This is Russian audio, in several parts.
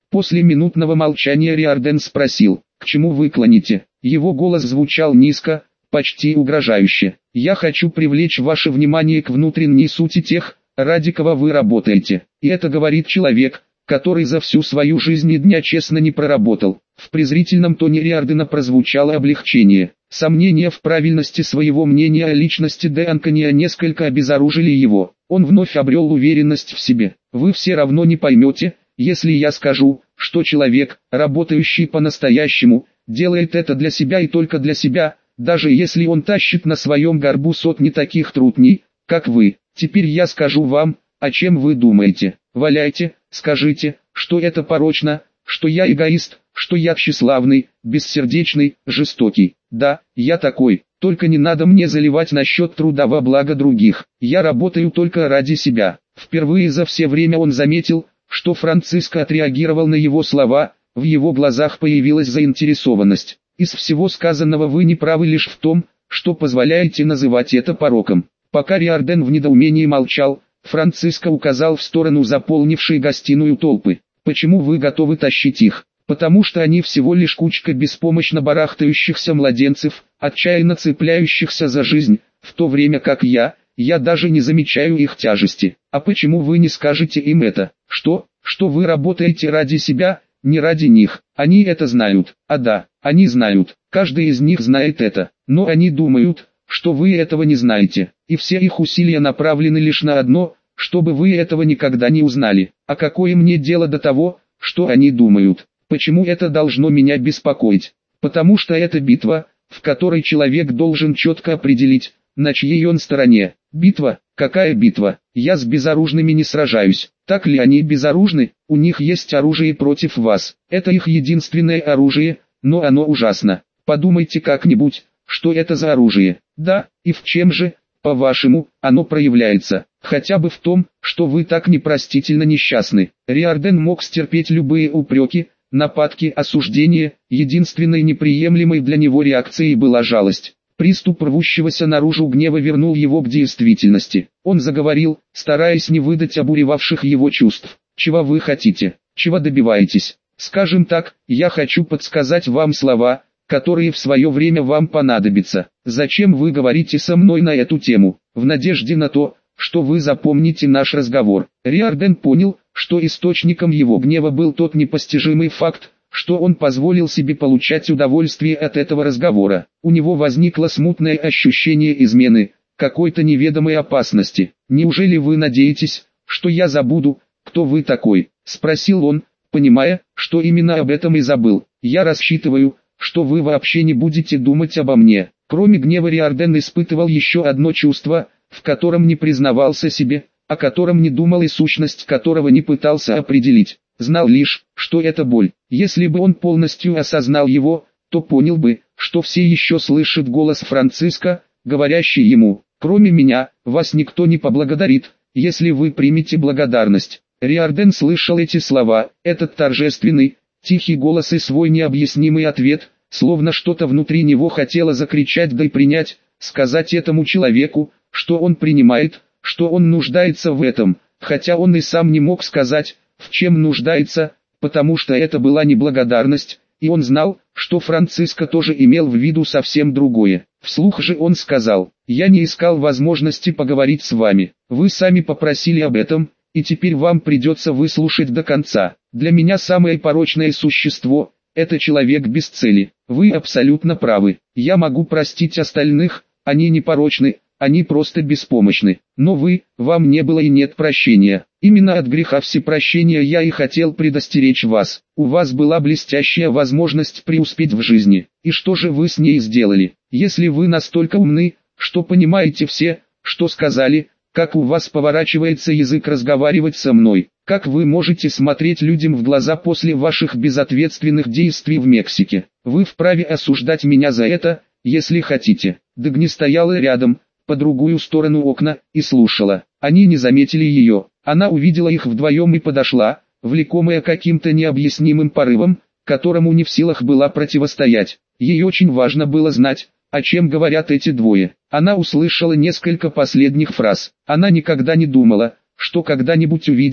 После минутного молчания Риордан спросил: «К чему вы клоните?» Его голос звучал низко, почти угрожающе. «Я хочу привлечь ваше внимание к внутренней сути тех, ради кого вы работаете. И это говорит человек, который за всю свою жизнь ни дня честно не проработал». В презрительном тоне Риордана прозвучало облегчение. Сомнения в правильности своего мнения о личности де Анкония несколько обезоружили его. Он вновь обрел уверенность в себе. «Вы все равно не поймете, если я скажу, что человек, работающий по-настоящему, делает это для себя и только для себя, даже если он тащит на своем горбу сотни таких трутней, как вы. Теперь я скажу вам, о чем вы думаете. Валяйте, скажите, что это порочно, что я эгоист, что я тщеславный, бессердечный, жестокий. Да, я такой, только не надо мне заливать насчет труда во благо других. Я работаю только ради себя». Впервые за все время он заметил, что Франциско отреагировал на его слова, в его глазах появилась заинтересованность. «Из всего сказанного вы не правы лишь в том, что позволяете называть это пороком». Пока Риордан в недоумении молчал, Франциско указал в сторону заполнившей гостиную толпы. «Почему вы готовы тащить их? Потому что они всего лишь кучка беспомощно барахтающихся младенцев, отчаянно цепляющихся за жизнь, в то время как я даже не замечаю их тяжести. А почему вы не скажете им это? Что вы работаете ради себя, не ради них? Они это знают. А да, они знают, каждый из них знает это, но они думают, что вы этого не знаете, и все их усилия направлены лишь на одно, чтобы вы этого никогда не узнали. А какое мне дело до того, что они думают? Почему это должно меня беспокоить? Потому что это битва, в которой человек должен четко определить, на чьей он стороне. Битва? Какая битва? Я с безоружными не сражаюсь. Так ли они безоружны? У них есть оружие против вас. Это их единственное оружие, но оно ужасно. Подумайте как-нибудь, что это за оружие. Да, и в чем же, по-вашему, оно проявляется? Хотя бы в том, что вы так непростительно несчастны». Риордан мог стерпеть любые упреки, нападки, осуждения. Единственной неприемлемой для него реакцией была жалость. Приступ рвущегося наружу гнева вернул его к действительности. Он заговорил, стараясь не выдать обуревавших его чувств. «Чего вы хотите? Чего добиваетесь? Скажем так, я хочу подсказать вам слова, которые в свое время вам понадобятся. Зачем вы говорите со мной на эту тему? В надежде на то, что вы запомните наш разговор». Риордан понял, что источником его гнева был тот непостижимый факт, что он позволил себе получать удовольствие от этого разговора. У него возникло смутное ощущение измены, какой-то неведомой опасности. «Неужели вы надеетесь, что я забуду, кто вы такой?» — спросил он, понимая, что именно об этом и забыл. «Я рассчитываю, что вы вообще не будете думать обо мне». Кроме гнева Риордан испытывал еще одно чувство, в котором не признавался себе, о котором не думал и сущность которого не пытался определить. Знал лишь, что это боль. Если бы он полностью осознал его, то понял бы, что все еще слышат голос Франциско, говорящий ему: «Кроме меня, вас никто не поблагодарит, если вы примете благодарность». Риордан слышал эти слова, этот торжественный, тихий голос и свой необъяснимый ответ, словно что-то внутри него хотело закричать да и принять, сказать этому человеку, что он принимает, что он нуждается в этом, хотя он и сам не мог сказать, в чем нуждается, потому что это была неблагодарность, и он знал, что Франциско тоже имел в виду совсем другое. Вслух же он сказал: «Я не искал возможности поговорить с вами, вы сами попросили об этом, и теперь вам придется выслушать до конца. Для меня самое порочное существо – это человек без цели. Вы абсолютно правы, я могу простить остальных, они не порочны, они просто беспомощны. Но вам не было и нет прощения. Именно от греха всепрощения я и хотел предостеречь вас. У вас была блестящая возможность преуспеть в жизни. И что же вы с ней сделали? Если вы настолько умны, что понимаете все, что сказали, как у вас поворачивается язык разговаривать со мной, как вы можете смотреть людям в глаза после ваших безответственных действий в Мексике. Вы вправе осуждать меня за это, если хотите». Дагни стояла рядом, по другую сторону окна, и слушала. Они не заметили ее. Она увидела их вдвоем и подошла, влекомая каким-то необъяснимым порывом, которому не в силах была противостоять. Ей очень важно было знать, о чем говорят эти двое. Она услышала несколько последних фраз. Она никогда не думала, что когда-нибудь увидит,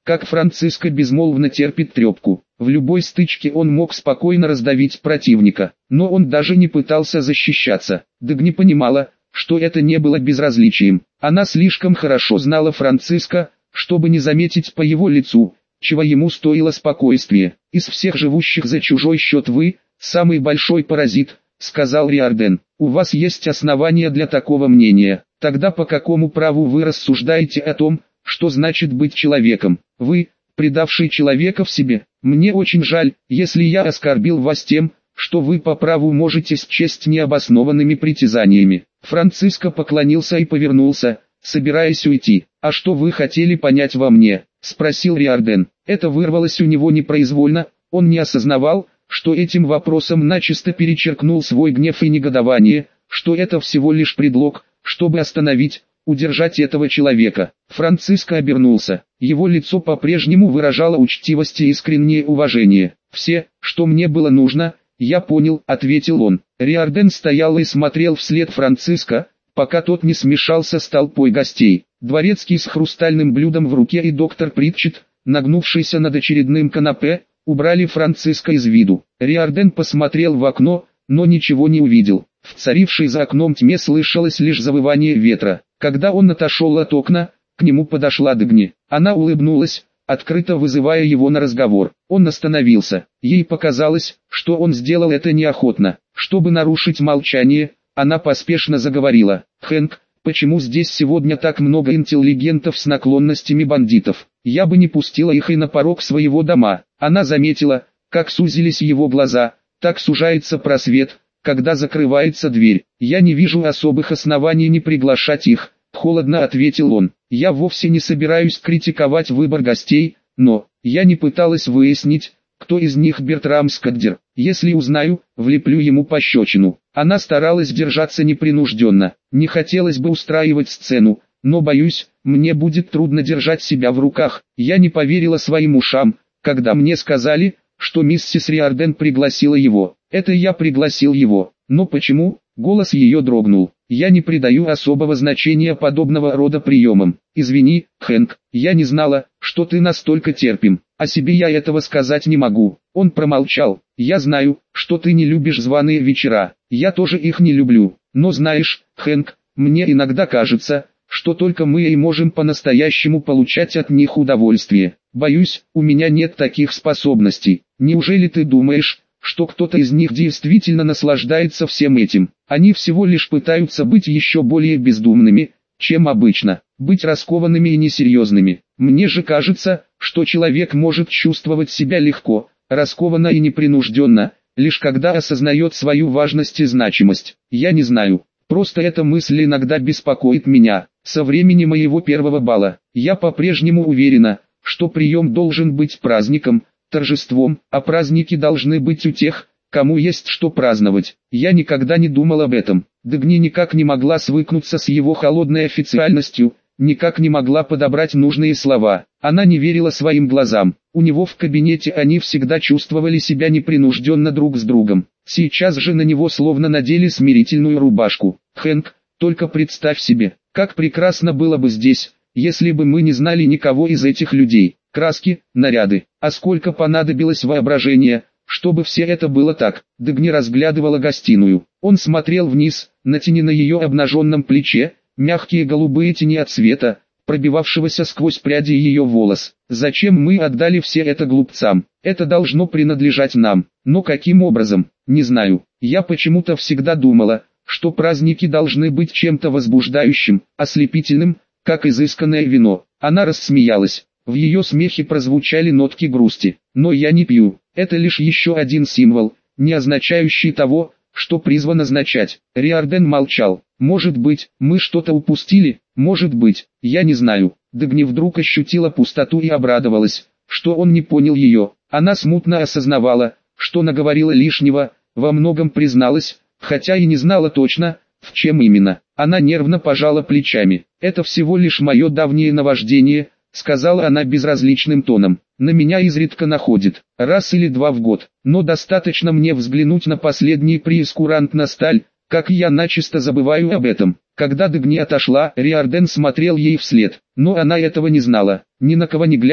как Франциско безмолвно терпит трепку. В любой стычке он мог спокойно раздавить противника, но он даже не пытался защищаться. Дагни понимала, что это не было безразличием. Она слишком хорошо знала Франциско, чтобы не заметить по его лицу, чего ему стоило спокойствие. «Из всех живущих за чужой счет вы – самый большой паразит», – сказал Риордан. «У вас есть основания для такого мнения. Тогда по какому праву вы рассуждаете о том, что значит быть человеком? Вы, предавший человека в себе. Мне очень жаль, если я оскорбил вас тем, что вы по праву можете счесть необоснованными притязаниями». Франциско поклонился и повернулся, собираясь уйти. «А что вы хотели понять во мне?» – спросил Риордан. Это вырвалось у него непроизвольно, он не осознавал, что этим вопросом начисто перечеркнул свой гнев и негодование, что это всего лишь предлог, чтобы остановить, удержать этого человека. Франциско обернулся. Его лицо по-прежнему выражало учтивость и искреннее уважение. «Все, что мне было нужно, я понял», — ответил он. Риордан стоял и смотрел вслед Франциско, пока тот не смешался с толпой гостей. Дворецкий с хрустальным блюдом в руке и доктор Притчет, нагнувшийся над очередным канапе, убрали Франциско из виду. Риордан посмотрел в окно, но ничего не увидел. В царившей за окном тьме слышалось лишь завывание ветра. Когда он отошел от окна, к нему подошла Дагни. Она улыбнулась, открыто вызывая его на разговор. Он остановился. Ей показалось, что он сделал это неохотно. Чтобы нарушить молчание, она поспешно заговорила. «Хэнк, почему здесь сегодня так много интеллигентов с наклонностями бандитов? Я бы не пустила их и на порог своего дома». Она заметила, как сузились его глаза, так сужается просвет, когда закрывается дверь. «Я не вижу особых оснований не приглашать их», — холодно ответил он. «Я вовсе не собираюсь критиковать выбор гостей, но я не пыталась выяснить, кто из них Бертрам Скаддер. Если узнаю, влеплю ему пощечину». Она старалась держаться непринужденно. «Не хотелось бы устраивать сцену, но боюсь, мне будет трудно держать себя в руках». Я не поверила своим ушам, когда мне сказали, что миссис Риордан пригласила его. Это я пригласил его. Но почему? Голос ее дрогнул. Я не придаю особого значения подобного рода приемам. Извини, Хэнк, я не знала, что ты настолько терпим. О себе я этого сказать не могу. Он промолчал. Я знаю, что ты не любишь званые вечера. Я тоже их не люблю. Но знаешь, Хэнк, мне иногда кажется, что только мы и можем по-настоящему получать от них удовольствие. Боюсь, у меня нет таких способностей. Неужели ты думаешь, что кто-то из них действительно наслаждается всем этим? Они всего лишь пытаются быть еще более бездумными, чем обычно, быть раскованными и несерьезными. Мне же кажется, что человек может чувствовать себя легко, раскованно и непринужденно, лишь когда осознает свою важность и значимость. Я не знаю, просто эта мысль иногда беспокоит меня. Со времени моего первого бала, я по-прежнему уверена, что прием должен быть праздником, торжеством, а праздники должны быть у тех, кому есть что праздновать. Я никогда не думал об этом. Дагни никак не могла свыкнуться с его холодной официальностью, никак не могла подобрать нужные слова. Она не верила своим глазам. У него в кабинете они всегда чувствовали себя непринужденно друг с другом. Сейчас же на него словно надели смирительную рубашку. «Хэнк, только представь себе, как прекрасно было бы здесь, если бы мы не знали никого из этих людей. Краски, наряды, а сколько понадобилось воображения, чтобы все это было так». Дагни разглядывала гостиную. Он смотрел вниз, на тени на ее обнаженном плече, мягкие голубые тени от света, пробивавшегося сквозь пряди ее волос. «Зачем мы отдали все это глупцам? Это должно принадлежать нам. Но каким образом? Не знаю. Я почему-то всегда думала, что праздники должны быть чем-то возбуждающим, ослепительным, как изысканное вино». Она рассмеялась. В ее смехе прозвучали нотки грусти. «Но я не пью. Это лишь еще один символ, не означающий того, что призван означать». Риордан молчал. «Может быть, мы что-то упустили? Может быть, я не знаю». Дагни вдруг ощутила пустоту и обрадовалась, что он не понял ее. Она смутно осознавала, что наговорила лишнего, во многом призналась, хотя и не знала точно, в чем именно. Она нервно пожала плечами. «Это всего лишь мое давнее наваждение», — сказала она безразличным тоном. «На меня изредка находит, раз или два в год, но достаточно мне взглянуть на последний прейскурант на сталь, как я начисто забываю об этом». Когда Дагни отошла, Риордан смотрел ей вслед, но она этого не знала. Ни на кого не глядя,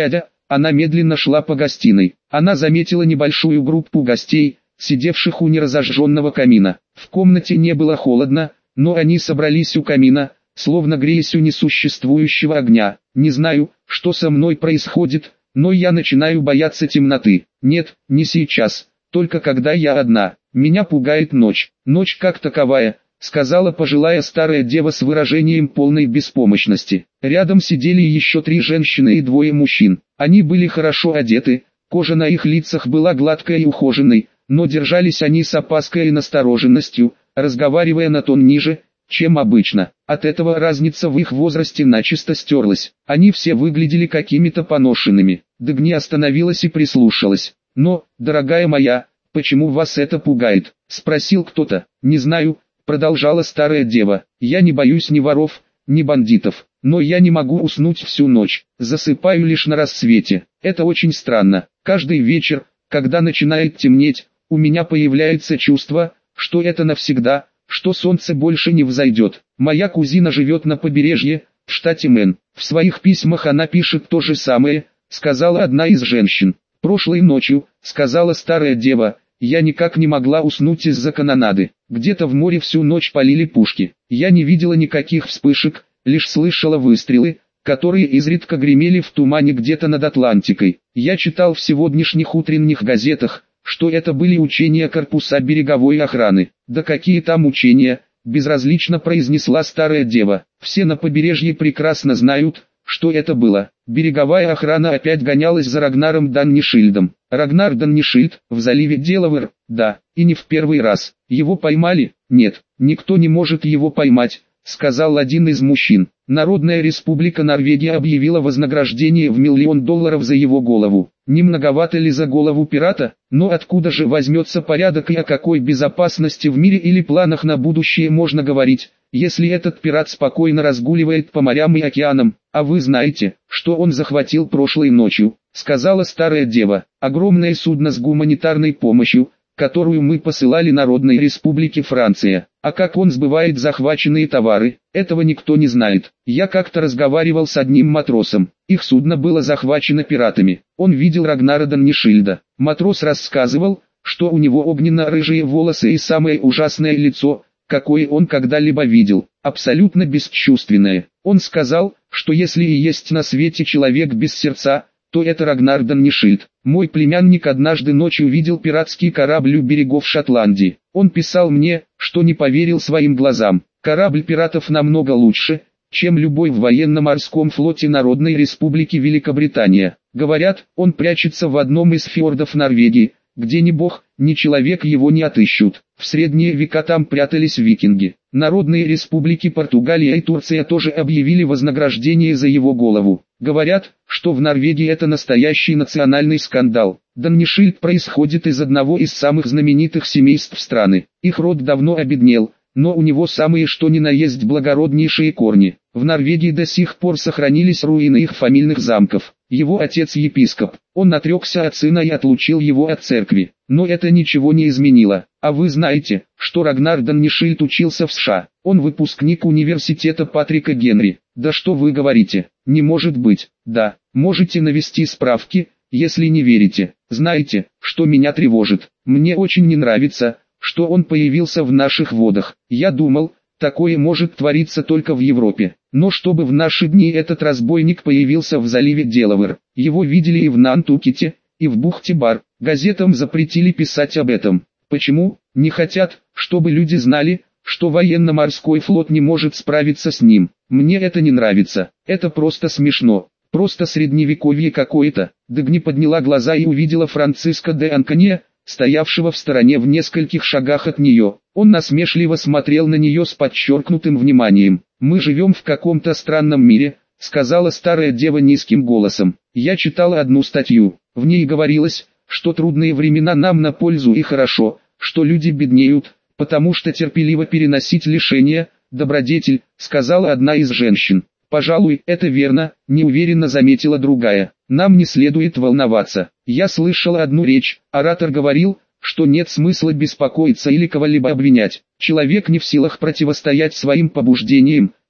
Она медленно шла по гостиной. Она заметила небольшую группу гостей, сидевших у неразожженного камина. В комнате не было холодно, но они собрались у камина, словно греясь у несуществующего огня. Не знаю, что со мной происходит, но я начинаю бояться темноты. Нет, не сейчас, только когда я одна. Меня пугает ночь. Ночь как таковая, сказала пожилая старая дева с выражением полной беспомощности. Рядом сидели еще 3 женщины и 2 мужчин. Они были хорошо одеты, кожа на их лицах была гладкой и ухоженной, но держались они с опаской и настороженностью, разговаривая на тон ниже, чем обычно. От этого разница в их возрасте начисто стерлась. Они все выглядели какими-то поношенными. Дагни остановилась и прислушалась. «Но, дорогая моя, почему вас это пугает?» — спросил кто-то. «Не знаю», — продолжала старая дева. «Я не боюсь ни воров, ни бандитов, но я не могу уснуть всю ночь. Засыпаю лишь на рассвете. Это очень странно. Каждый вечер, когда начинает темнеть, у меня появляется чувство, что это навсегда, что солнце больше не взойдет. Моя кузина живет на побережье, в штате Мэн. В своих письмах она пишет то же самое», — сказала одна из женщин. «Прошлой ночью», — сказала старая дева, — «я никак не могла уснуть из-за канонады. Где-то в море всю ночь полили пушки. Я не видела никаких вспышек, лишь слышала выстрелы, которые изредка гремели в тумане где-то над Атлантикой. Я читал в сегодняшних утренних газетах, что это были учения корпуса береговой охраны». «Да какие там учения?» — безразлично произнесла старая дева. «Все на побережье прекрасно знают, что это было. Береговая охрана опять гонялась за Рагнаром Даннишильдом. Рагнар Даннишильд, в заливе Делавэр, да, и не в первый раз. Его поймали? Нет, никто не может его поймать», — сказал один из мужчин. «Народная республика Норвегия объявила вознаграждение в $1 миллион за его голову. Не многовато ли за голову пирата? Но откуда же возьмется порядок и о какой безопасности в мире или планах на будущее можно говорить, если этот пират спокойно разгуливает по морям и океанам? А вы знаете, что он захватил прошлой ночью?» — сказала старая дева. «Огромное судно с гуманитарной помощью, которую мы посылали Народной Республике Франция. А как он сбывает захваченные товары, этого никто не знает. Я как-то разговаривал с одним матросом. Их судно было захвачено пиратами. Он видел Рагнара Даннишильда. Матрос рассказывал, что у него огненно-рыжие волосы и самое ужасное лицо, какое он когда-либо видел, абсолютно бесчувственное. Он сказал, что если и есть на свете человек без сердца, то это Рагнар Даннишильд. Мой племянник однажды ночью видел пиратский корабль у берегов Шотландии. Он писал мне, что не поверил своим глазам. Корабль пиратов намного лучше, чем любой в военно-морском флоте Народной Республики Великобритания. Говорят, он прячется в одном из фьордов Норвегии, где ни бог, ни человек его не отыщут. В средние века там прятались викинги. Народные республики Португалия и Турция тоже объявили вознаграждение за его голову. Говорят, что в Норвегии это настоящий национальный скандал. Даннишильд происходит из одного из самых знаменитых семейств страны. Их род давно обеднел, но у него самые что ни на есть благороднейшие корни. В Норвегии до сих пор сохранились руины их фамильных замков. Его отец епископ. Он отрекся от сына и отлучил его от церкви. Но это ничего не изменило. А вы знаете, что Рагнар Даннишильд учился в США? Он выпускник университета Патрика Генри. Да что вы говорите? Не может быть. Да, можете навести справки, если не верите. Знаете, что меня тревожит? Мне очень не нравится, что он появился в наших водах. Я думал, такое может твориться только в Европе. Но чтобы в наши дни этот разбойник появился в заливе Делавэр, его видели и в Нантукете, и в бухте Бар. Газетам запретили писать об этом. Почему? Не хотят, чтобы люди знали, что военно-морской флот не может справиться с ним. Мне это не нравится. Это просто смешно. Просто средневековье какое-то. Дагни подняла глаза и увидела Франциско де Анконе, стоявшего в стороне в нескольких шагах от нее. Он насмешливо смотрел на нее с подчеркнутым вниманием. «Мы живем в каком-то странном мире», — сказала старая дева низким голосом. «Я читала одну статью. В ней говорилось, что трудные времена нам на пользу и хорошо, что люди беднеют, потому что терпеливо переносить лишения — добродетель», — сказала одна из женщин. «Пожалуй, это верно», — неуверенно заметила другая. «Нам не следует волноваться. Я слышала одну речь, оратор говорил, что нет смысла беспокоиться или кого-либо обвинять. Человек не в силах противостоять своим побуждениям,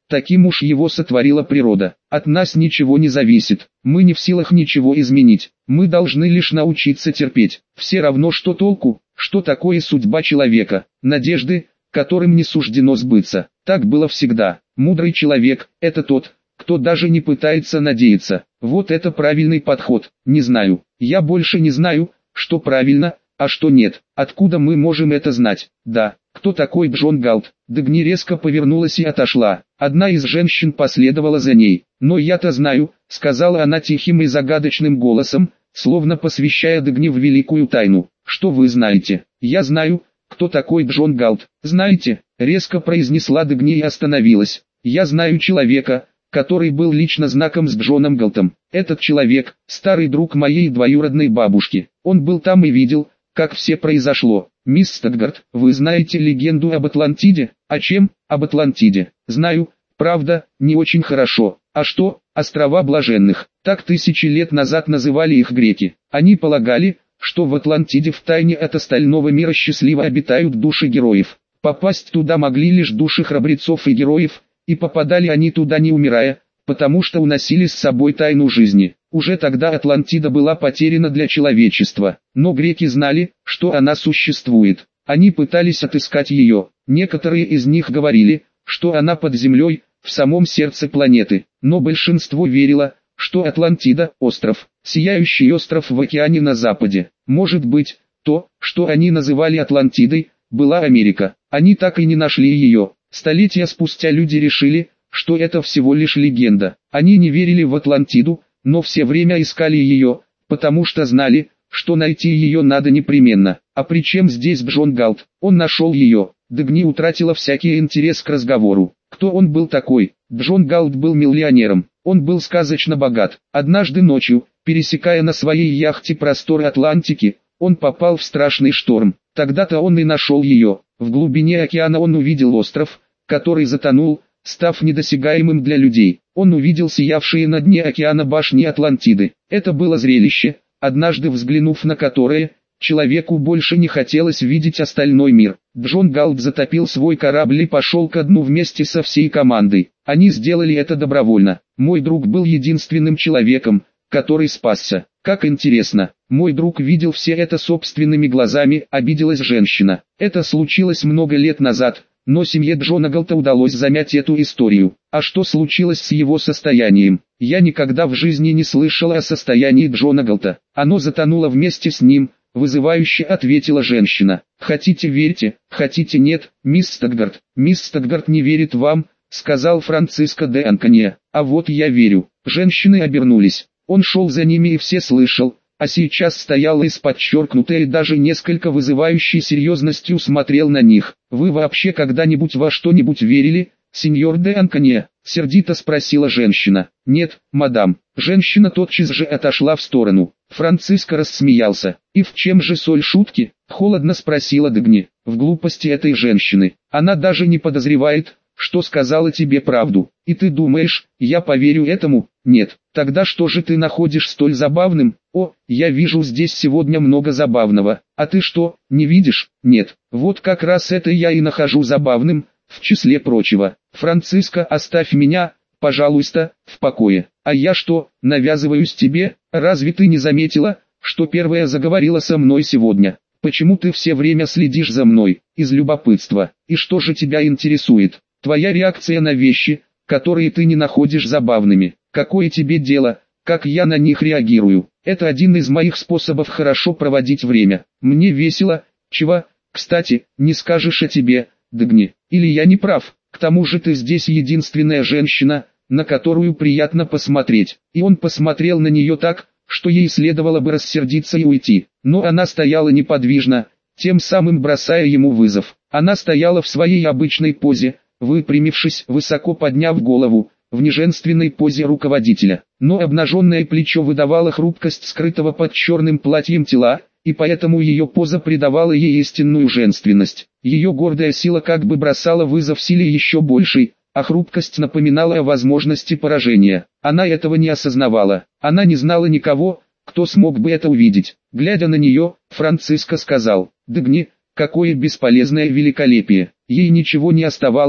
Таким уж его сотворила природа. От нас ничего не зависит, мы не в силах ничего изменить, мы должны лишь научиться терпеть. Все равно что толку, что такое судьба человека, надежды, которым не суждено сбыться. Так было всегда. Мудрый человек – это тот, кто даже не пытается надеяться. Вот это правильный подход. Не знаю, я больше не знаю, что правильно, а что нет. Откуда мы можем это знать? Да, кто такой Джон Галт? Дагни резко повернулась и отошла. Одна из женщин последовала за ней. Но я-то знаю, сказала она тихим и загадочным голосом, словно посвящая Дагни в великую тайну. Что вы знаете? Я знаю, кто такой Джон Галт. Знаете? Резко произнесла Дагни и остановилась. Я знаю человека, который был лично знаком с Джоном Галтом. Этот человек – старый друг моей двоюродной бабушки. Он был там и видел, как все произошло. Мисс Стокгарт, вы знаете легенду об Атлантиде? О чем? Об Атлантиде. Знаю, правда, не очень хорошо. А что? Острова Блаженных. Так 1000 лет назад называли их греки. Они полагали, что в Атлантиде в тайне от остального мира счастливо обитают души героев. Попасть туда могли лишь души храбрецов и героев, и попадали они туда не умирая, потому что уносили с собой тайну жизни. Уже тогда Атлантида была потеряна для человечества, но греки знали, что она существует. Они пытались отыскать ее. Некоторые из них говорили, что она под землей, в самом сердце планеты, но большинство верило, что Атлантида – остров, сияющий остров в океане на западе. Может быть, то, что они называли Атлантидой, была Америка. Они так и не нашли ее. Столетия спустя люди решили, что это всего лишь легенда. Они не верили в Атлантиду, но все время искали ее, потому что знали, что найти ее надо непременно. А при чем здесь Джон Галт? Он нашел ее. Дагни утратила всякий интерес к разговору. Кто он был такой? Джон Галт был миллионером. Он был сказочно богат. Однажды ночью, пересекая на своей яхте просторы Атлантики, он попал в страшный шторм. Тогда-то он и нашел ее. В глубине океана он увидел остров, который затонул, став недосягаемым для людей. Он увидел сиявшие на дне океана башни Атлантиды. Это было зрелище, однажды взглянув на которое, человеку больше не хотелось видеть остальной мир. Джон Галт затопил свой корабль и пошел ко дну вместе со всей командой. Они сделали это добровольно. Мой друг был единственным человеком, который спасся. Как интересно, мой друг видел все это собственными глазами, обиделась женщина. Это случилось много лет назад, но семье Джона Галта удалось замять эту историю. А что случилось с его состоянием? Я никогда в жизни не слышала о состоянии Джона Галта. Оно затонуло вместе с ним, вызывающе ответила женщина. Хотите верьте, хотите нет, мисс Стокгарт. Мисс Стокгарт не верит вам, сказал Франциско де Анконья. А вот я верю. Женщины обернулись. Он шел за ними и все слышал, а сейчас стоял и с подчеркнутой и даже несколько вызывающей серьезностью смотрел на них. «Вы вообще когда-нибудь во что-нибудь верили, сеньор де Анконья?» — сердито спросила женщина. «Нет, мадам». Женщина тотчас же отошла в сторону. Франциско рассмеялся. «И в чем же соль шутки?» — холодно спросила Дагни. «В глупости этой женщины. Она даже не подозревает, что сказала тебе правду. И ты думаешь, я поверю этому? Нет. Тогда что же ты находишь столь забавным? О, я вижу здесь сегодня много забавного. А ты что, не видишь? Нет. Вот как раз это я и нахожу забавным, в числе прочего. Франциско, оставь меня, пожалуйста, в покое. А я что, навязываюсь тебе? Разве ты не заметила, что первая заговорила со мной сегодня? Почему ты все время следишь за мной? Из любопытства. И что же тебя интересует? Твоя реакция на вещи, которые ты не находишь забавными. Какое тебе дело, как я на них реагирую? Это один из моих способов хорошо проводить время. Мне весело. Чего, кстати, не скажешь о тебе, Дагни? Или я не прав? К тому же ты здесь единственная женщина, на которую приятно посмотреть. И он посмотрел на нее так, что ей следовало бы рассердиться и уйти. Но она стояла неподвижно, тем самым бросая ему вызов. Она стояла в своей обычной позе, выпрямившись, высоко подняв голову, в неженственной позе руководителя. Но обнаженное плечо выдавало хрупкость скрытого под черным платьем тела, и поэтому ее поза придавала ей истинную женственность. Ее гордая сила как бы бросала вызов силе еще большей, а хрупкость напоминала о возможности поражения. Она этого не осознавала. Она не знала никого, кто смог бы это увидеть. Глядя на нее, Франциско сказал: «Дагни, какое бесполезное великолепие». Ей ничего не оставалось,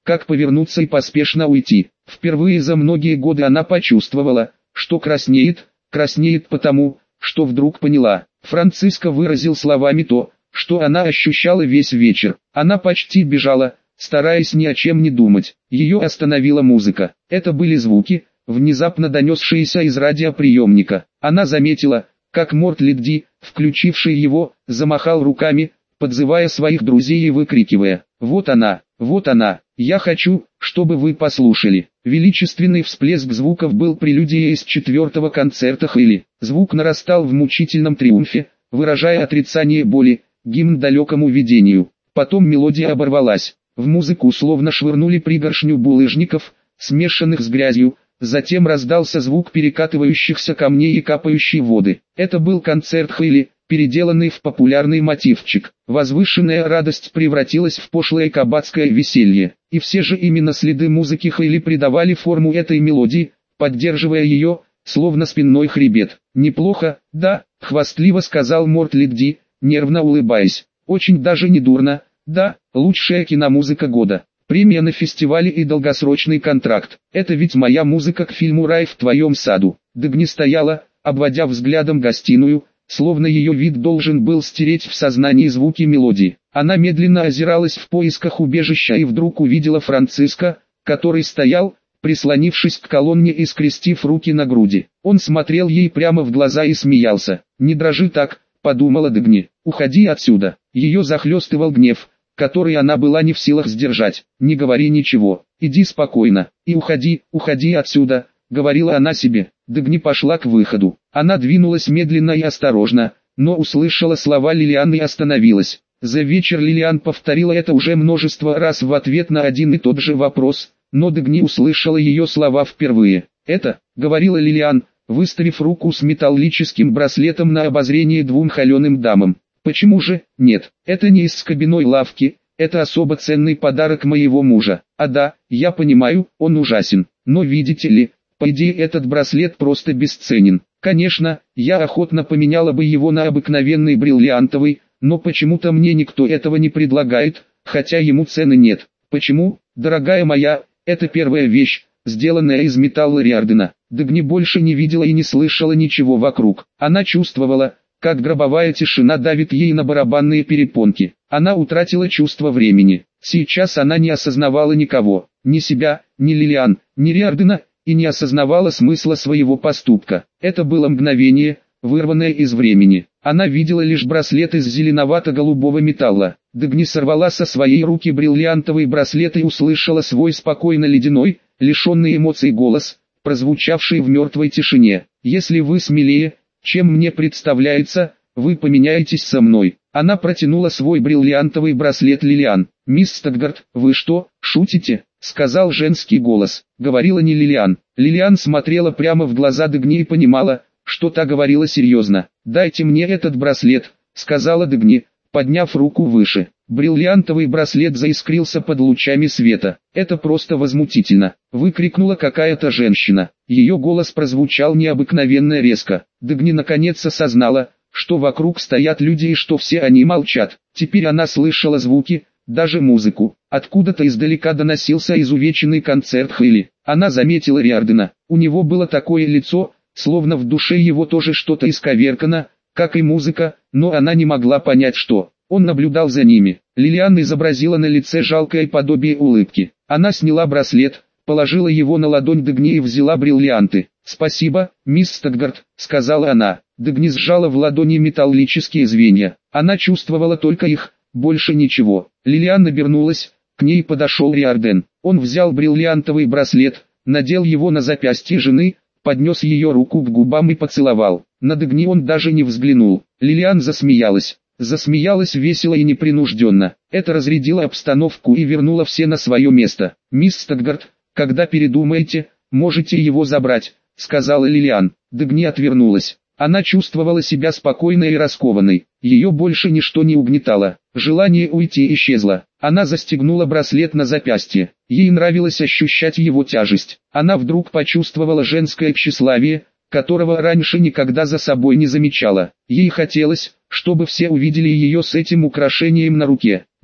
как повернуться и поспешно уйти. Впервые за многие годы она почувствовала, что краснеет потому, что вдруг поняла. Франциско выразил словами то, что она ощущала весь вечер. Она почти бежала, стараясь ни о чем не думать. Ее остановила музыка. Это были звуки, внезапно донесшиеся из радиоприемника. Она заметила, как Мортли Ди, включивший его, замахал руками, подзывая своих друзей и выкрикивая: вот она, я хочу, чтобы вы послушали». Величественный всплеск звуков был прелюдией из 4-го концерта Хейли. Звук нарастал в мучительном триумфе, выражая отрицание боли, гимн далекому видению. Потом мелодия оборвалась. В музыку словно швырнули пригоршню булыжников, смешанных с грязью. Затем раздался звук перекатывающихся камней и капающей воды. Это был концерт Хейли, переделанный в популярный мотивчик. Возвышенная радость превратилась в пошлое кабацкое веселье. И все же именно следы музыки Хейли придавали форму этой мелодии, поддерживая ее, словно спинной хребет. «Неплохо, да», — хвастливо сказал Мортли Ди, нервно улыбаясь. «Очень даже не дурно, да, лучшая киномузыка года. Премия на фестивале и долгосрочный контракт. Это ведь моя музыка к фильму «Рай в твоем саду». Дагни стояла, обводя взглядом гостиную, словно ее вид должен был стереть в сознании звуки мелодии. Она медленно озиралась в поисках убежища и вдруг увидела Франциско, который стоял, прислонившись к колонне и скрестив руки на груди. Он смотрел ей прямо в глаза и смеялся. «Не дрожи так», — подумала Дагни, — «уходи отсюда». Ее захлестывал гнев, который она была не в силах сдержать. «Не говори ничего, иди спокойно, и уходи отсюда», — говорила она себе. Дагни пошла к выходу. Она двинулась медленно и осторожно, но услышала слова Лилиан и остановилась. За вечер Лилиан повторила это уже множество раз в ответ на один и тот же вопрос, но Дагни услышала ее слова впервые. «Это», — говорила Лилиан, выставив руку с металлическим браслетом на обозрение двум холеным дамам. «Почему же, нет, это не из скобяной лавки, это особо ценный подарок моего мужа. А да, я понимаю, он ужасен, но видите ли, по идее этот браслет просто бесценен. Конечно, я охотно поменяла бы его на обыкновенный бриллиантовый, но почему-то мне никто этого не предлагает, хотя ему цены нет. Почему, дорогая моя, это первая вещь, сделанная из металла Риардена». Дагни больше не видела и не слышала ничего вокруг. Она чувствовала, как гробовая тишина давит ей на барабанные перепонки. Она утратила чувство времени. Сейчас она не осознавала никого, ни себя, ни Лилиан, ни Риардена, и не осознавала смысла своего поступка. Это было мгновение, вырванное из времени. Она видела лишь браслет из зеленовато-голубого металла. Дагни сорвала со своей руки бриллиантовый браслет и услышала свой спокойно ледяной, лишенный эмоций голос, прозвучавший в мертвой тишине. «Если вы смелее, чем мне представляется, вы поменяетесь со мной». Она протянула свой бриллиантовый браслет Лилиан. «Мисс Стаггард, вы что, шутите?» — сказал женский голос. Говорила не Лилиан. Лилиан смотрела прямо в глаза Дагни и понимала, что та говорила серьезно. «Дайте мне этот браслет», — сказала Дагни, подняв руку выше. Бриллиантовый браслет заискрился под лучами света. «Это просто возмутительно!» — выкрикнула какая-то женщина. Ее голос прозвучал необыкновенно резко. Дагни наконец осознала, что вокруг стоят люди и что все они молчат. Теперь она слышала звуки, даже музыку. Откуда-то издалека доносился изувеченный концерт Хейли. Она заметила Риардена. У него было такое лицо, словно в душе его тоже что-то исковеркано, как и музыка, но она не могла понять что. Он наблюдал за ними. Лилиан изобразила на лице жалкое подобие улыбки. Она сняла браслет, положила его на ладонь Дагни и взяла бриллианты. «Спасибо, мисс Стаггард», — сказала она. Дагни сжала в ладони металлические звенья. Она чувствовала только их, больше ничего. Лилиан обернулась, к ней подошел Риарден. Он взял бриллиантовый браслет, надел его на запястье жены, поднес ее руку к губам и поцеловал. На Дагни он даже не взглянул. Лилиан засмеялась. Засмеялась весело и непринужденно. Это разрядило обстановку и вернуло все на свое место. «Мисс Стаггард, когда передумаете, можете его забрать», — сказала Лилиан. Дагни отвернулась. Она чувствовала себя спокойной и раскованной. Ее больше ничто не угнетало. Желание уйти исчезло. Она застегнула браслет на запястье. Ей нравилось ощущать его тяжесть. Она вдруг почувствовала женское тщеславие, которого раньше никогда за собой не замечала. Ей хотелось, чтобы все увидели ее с этим украшением на руке.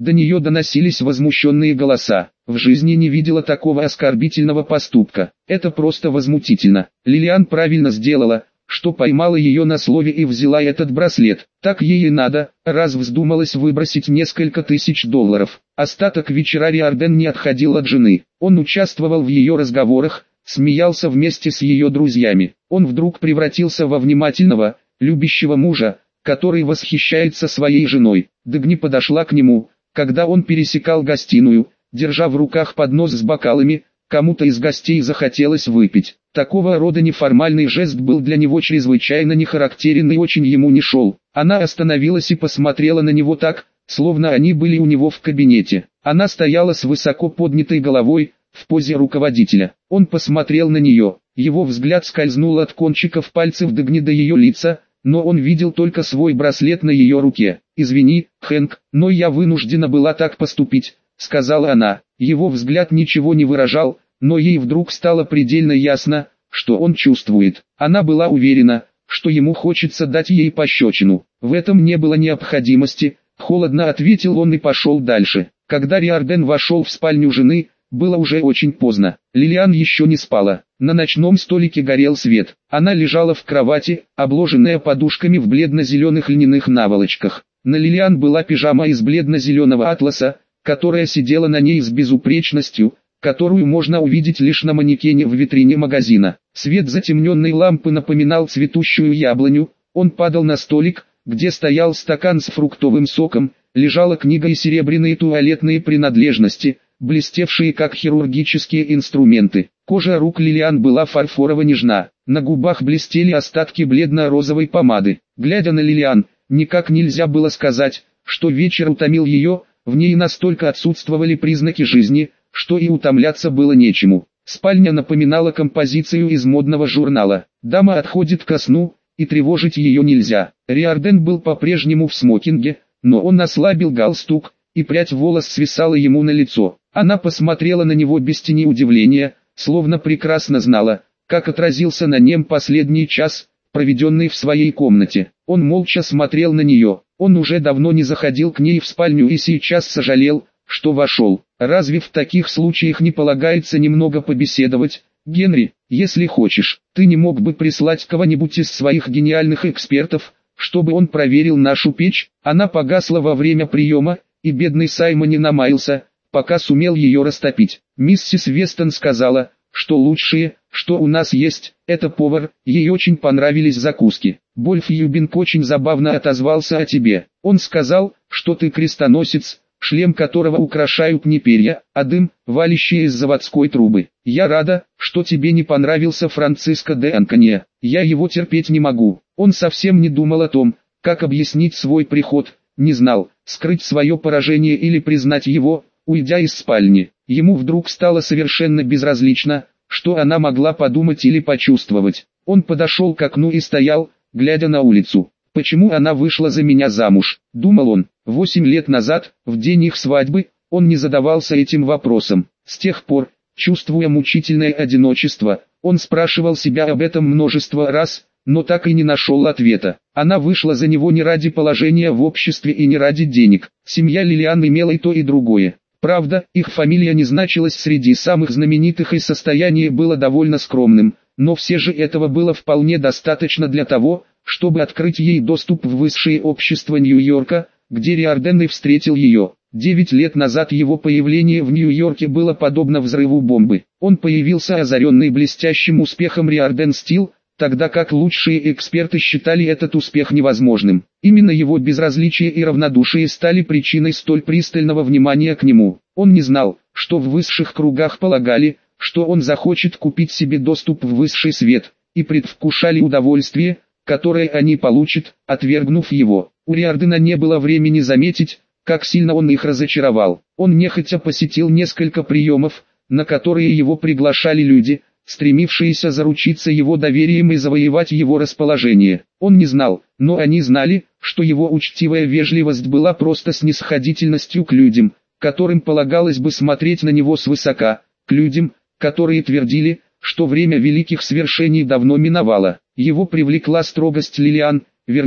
До нее доносились возмущенные голоса. В жизни не видела такого оскорбительного поступка. Это просто возмутительно. Лилиан правильно сделала, что поймала ее на слове и взяла этот браслет. Так ей и надо, раз вздумалась выбросить несколько тысяч долларов. Остаток вечера Риордан не отходил от жены. Он участвовал в ее разговорах, смеялся вместе с ее друзьями. Он вдруг превратился во внимательного, любящего мужа, который восхищается своей женой. Дагни подошла к нему, когда он пересекал гостиную, держа в руках поднос с бокалами. Кому-то из гостей захотелось выпить. Такого рода неформальный жест был для него чрезвычайно нехарактерен и очень ему не шел. Она остановилась и посмотрела на него так, словно они были у него в кабинете. Она стояла с высоко поднятой головой, в позе руководителя. Он посмотрел на нее. Его взгляд скользнул от кончиков пальцев Дагни до ее лица, но он видел только свой браслет на ее руке. «Извини, Хэнк, но я вынуждена была так поступить», — сказала она. Его взгляд ничего не выражал, но ей вдруг стало предельно ясно, что он чувствует. Она была уверена, что ему хочется дать ей пощечину. В этом не было необходимости, холодно ответил он и пошел дальше. Когда Риордан вошел в спальню жены, было уже очень поздно. Лилиан еще не спала. На ночном столике горел свет. Она лежала в кровати, обложенная подушками в бледно-зеленых льняных наволочках. На Лилиан была пижама из бледно-зеленого атласа, которая сидела на ней с безупречностью, которую можно увидеть лишь на манекене в витрине магазина. Свет затемненной лампы напоминал цветущую яблоню, он падал на столик, где стоял стакан с фруктовым соком, лежала книга и серебряные туалетные принадлежности, блестевшие как хирургические инструменты. Кожа рук Лилиан была фарфорово-нежна, на губах блестели остатки бледно-розовой помады. Глядя на Лилиан, никак нельзя было сказать, что вечер утомил ее. В ней настолько отсутствовали признаки жизни, что и утомляться было нечему. Спальня напоминала композицию из модного журнала. Дама отходит ко сну, и тревожить ее нельзя. Риордан был по-прежнему в смокинге, но он ослабил галстук, и прядь волос свисала ему на лицо. Она посмотрела на него без тени удивления, словно прекрасно знала, как отразился на нем последний час, проведенный в своей комнате. Он молча смотрел на нее. Он уже давно не заходил к ней в спальню и сейчас сожалел, что вошел. Разве в таких случаях не полагается немного побеседовать? Генри, если хочешь, ты не мог бы прислать кого-нибудь из своих гениальных экспертов, чтобы он проверил нашу печь? Она погасла во время приема, и бедный Саймон не намаялся, пока сумел ее растопить. Миссис Вестон сказала, что лучшее, что у нас есть, это повар. Ей очень понравились закуски. Больф Юбинг очень забавно отозвался о тебе. Он сказал, что ты крестоносец, шлем которого украшают не перья, а дым, валящий из заводской трубы. Я рада, что тебе не понравился Франциско де Анконья. Я его терпеть не могу. Он совсем не думал о том, как объяснить свой приход, не знал, скрыть свое поражение или признать его, уйдя из спальни. Ему вдруг стало совершенно безразлично, что она могла подумать или почувствовать. Он подошел к окну и стоял, глядя на улицу. «Почему она вышла за меня замуж?» – думал он. 8 лет назад, в день их свадьбы, он не задавался этим вопросом. С тех пор, чувствуя мучительное одиночество, он спрашивал себя об этом множество раз, но так и не нашел ответа. Она вышла за него не ради положения в обществе и не ради денег. Семья Лилиан имела и то и другое. Правда, их фамилия не значилась среди самых знаменитых и состояние было довольно скромным, но все же этого было вполне достаточно для того, чтобы открыть ей доступ в высшее общество Нью-Йорка, где Риордан и встретил ее. 9 лет назад его появление в Нью-Йорке было подобно взрыву бомбы. Он появился озаренный блестящим успехом Риордан Стил, тогда как лучшие эксперты считали этот успех невозможным. Именно его безразличие и равнодушие стали причиной столь пристального внимания к нему. Он не знал, что в высших кругах полагали, что он захочет купить себе доступ в высший свет, и предвкушали удовольствие, которое они получат, отвергнув его. У Риордана не было времени заметить, как сильно он их разочаровал. Он нехотя посетил несколько приемов, на которые его приглашали люди, стремившиеся заручиться его доверием и завоевать его расположение. Он не знал, но они знали, что его учтивая вежливость была просто снисходительностью к людям, которым полагалось бы смотреть на него свысока, к людям, которые твердили, что время великих свершений давно миновало. Его привлекла строгость Лилиан, вернее,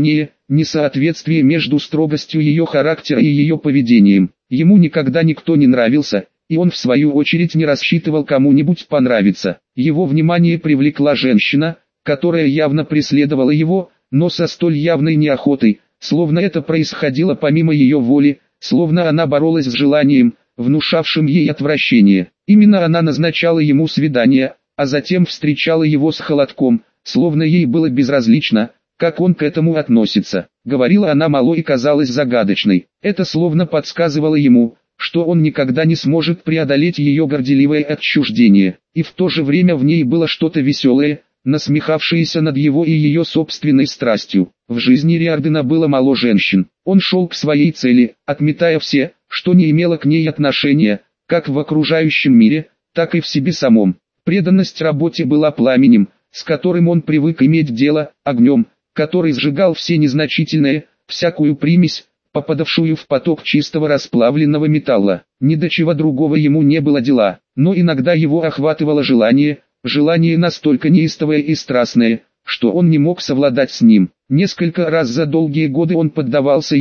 несоответствие между строгостью ее характера и ее поведением. Ему никогда никто не нравился, и он в свою очередь не рассчитывал кому-нибудь понравиться. Его внимание привлекла женщина, которая явно преследовала его, но со столь явной неохотой, словно это происходило помимо ее воли, словно она боролась с желанием, внушавшим ей отвращение. Именно она назначала ему свидание, а затем встречала его с холодком, словно ей было безразлично, как он к этому относится. Говорила она мало и казалась загадочной. Это словно подсказывало ему, что он никогда не сможет преодолеть ее горделивое отчуждение. И в то же время в ней было что-то веселое, насмехавшееся над его и ее собственной страстью. В жизни Риордана было мало женщин. Он шел к своей цели, отметая все, что не имело к ней отношения, как в окружающем мире, так и в себе самом. Преданность работе была пламенем, с которым он привык иметь дело, огнем, который сжигал все незначительные, всякую примесь, попадавшую в поток чистого расплавленного металла. Ни до чего другого ему не было дела, но иногда его охватывало желание настолько неистовое и страстное, что он не мог совладать с ним. Несколько раз за долгие годы он поддавался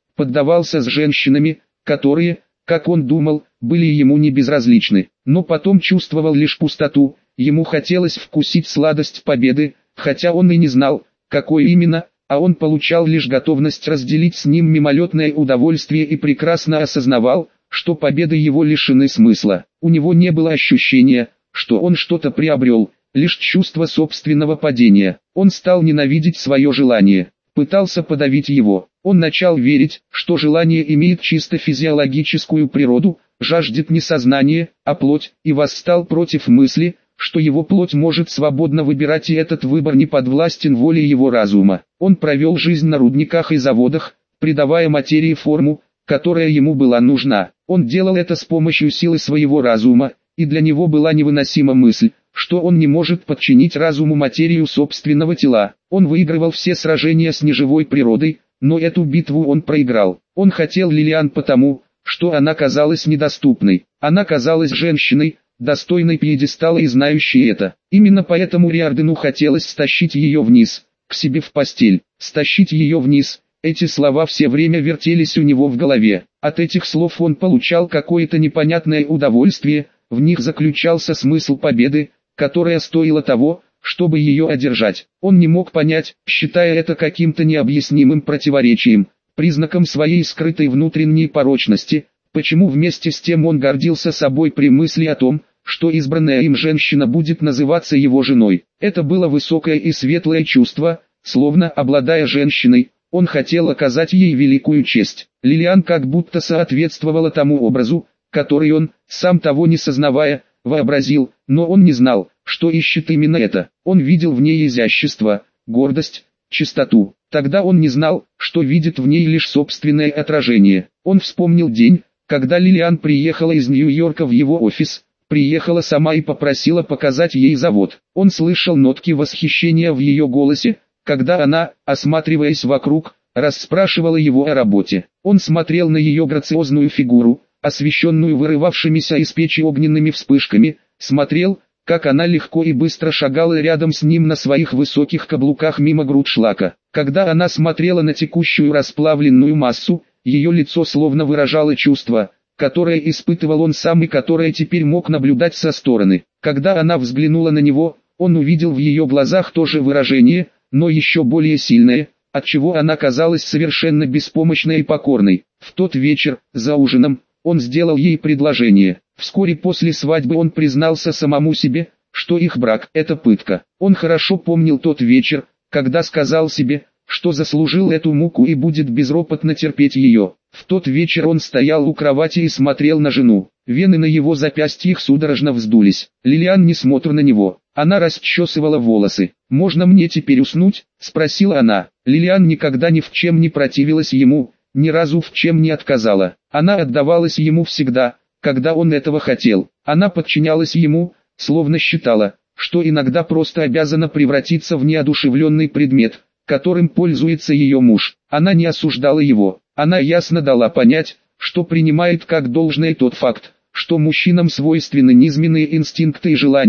с женщинами, которые, как он думал, были ему не безразличны, но потом чувствовал лишь пустоту. Ему хотелось вкусить сладость победы, хотя он и не знал, какой именно, а он получал лишь готовность разделить с ним мимолетное удовольствие и прекрасно осознавал, что победы его лишены смысла. У него не было ощущения, что он что-то приобрел, лишь чувство собственного падения. Он стал ненавидеть свое желание, пытался подавить его. Он начал верить, что желание имеет чисто физиологическую природу, жаждет не сознание, а плоть, и восстал против мысли, что его плоть может свободно выбирать, и этот выбор не подвластен воле его разума. Он провел жизнь на рудниках и заводах, придавая материи форму, которая ему была нужна. Он делал это с помощью силы своего разума, и для него была невыносима мысль, что он не может подчинить разуму материю собственного тела. Он выигрывал все сражения с неживой природой, но эту битву он проиграл. Он хотел Лилиан потому, что она казалась недоступной. Она казалась женщиной, достойной пьедестала и знающей это. Именно поэтому Риордану хотелось стащить ее вниз, к себе в постель. Стащить ее вниз. Эти слова все время вертелись у него в голове. От этих слов он получал какое-то непонятное удовольствие, в них заключался смысл победы, которая стоила того, чтобы ее одержать. Он не мог понять, считая это каким-то необъяснимым противоречием, признаком своей скрытой внутренней порочности, почему вместе с тем он гордился собой при мысли о том, что избранная им женщина будет называться его женой. Это было высокое и светлое чувство, словно обладая женщиной, он хотел оказать ей великую честь. Лилиан как будто соответствовала тому образу, который он, сам того не сознавая, вообразил, но он не знал, что ищет именно это. Он видел в ней изящество, гордость, чистоту. Тогда он не знал, что видит в ней лишь собственное отражение. Он вспомнил день, когда Лилиан приехала из Нью-Йорка в его офис, приехала сама и попросила показать ей завод. Он слышал нотки восхищения в ее голосе, когда она, осматриваясь вокруг, расспрашивала его о работе. Он смотрел на ее грациозную фигуру, освещенную вырывавшимися из печи огненными вспышками, смотрел, как она легко и быстро шагала рядом с ним на своих высоких каблуках мимо груд шлака. Когда она смотрела на текущую расплавленную массу, ее лицо словно выражало чувство, которое испытывал он сам и которое теперь мог наблюдать со стороны. Когда она взглянула на него, он увидел в ее глазах то же выражение, но еще более сильное, отчего она казалась совершенно беспомощной и покорной. В тот вечер, за ужином, он сделал ей предложение. Вскоре после свадьбы он признался самому себе, что их брак – это пытка. Он хорошо помнил тот вечер, когда сказал себе, что заслужил эту муку и будет безропотно терпеть ее. В тот вечер он стоял у кровати и смотрел на жену. Вены на его запястьях судорожно вздулись. Лилиан не смотрела на него. Она расчесывала волосы. «Можно мне теперь уснуть?» – спросила она. Лилиан никогда ни в чем не противилась ему, ни разу в чем не отказала. Она отдавалась ему всегда, когда он этого хотел. Она подчинялась ему, словно считала, что иногда просто обязана превратиться в неодушевленный предмет, которым пользуется ее муж. Она не осуждала его. Она ясно дала понять, что принимает как должное тот факт, что мужчинам свойственны низменные инстинкты и желания,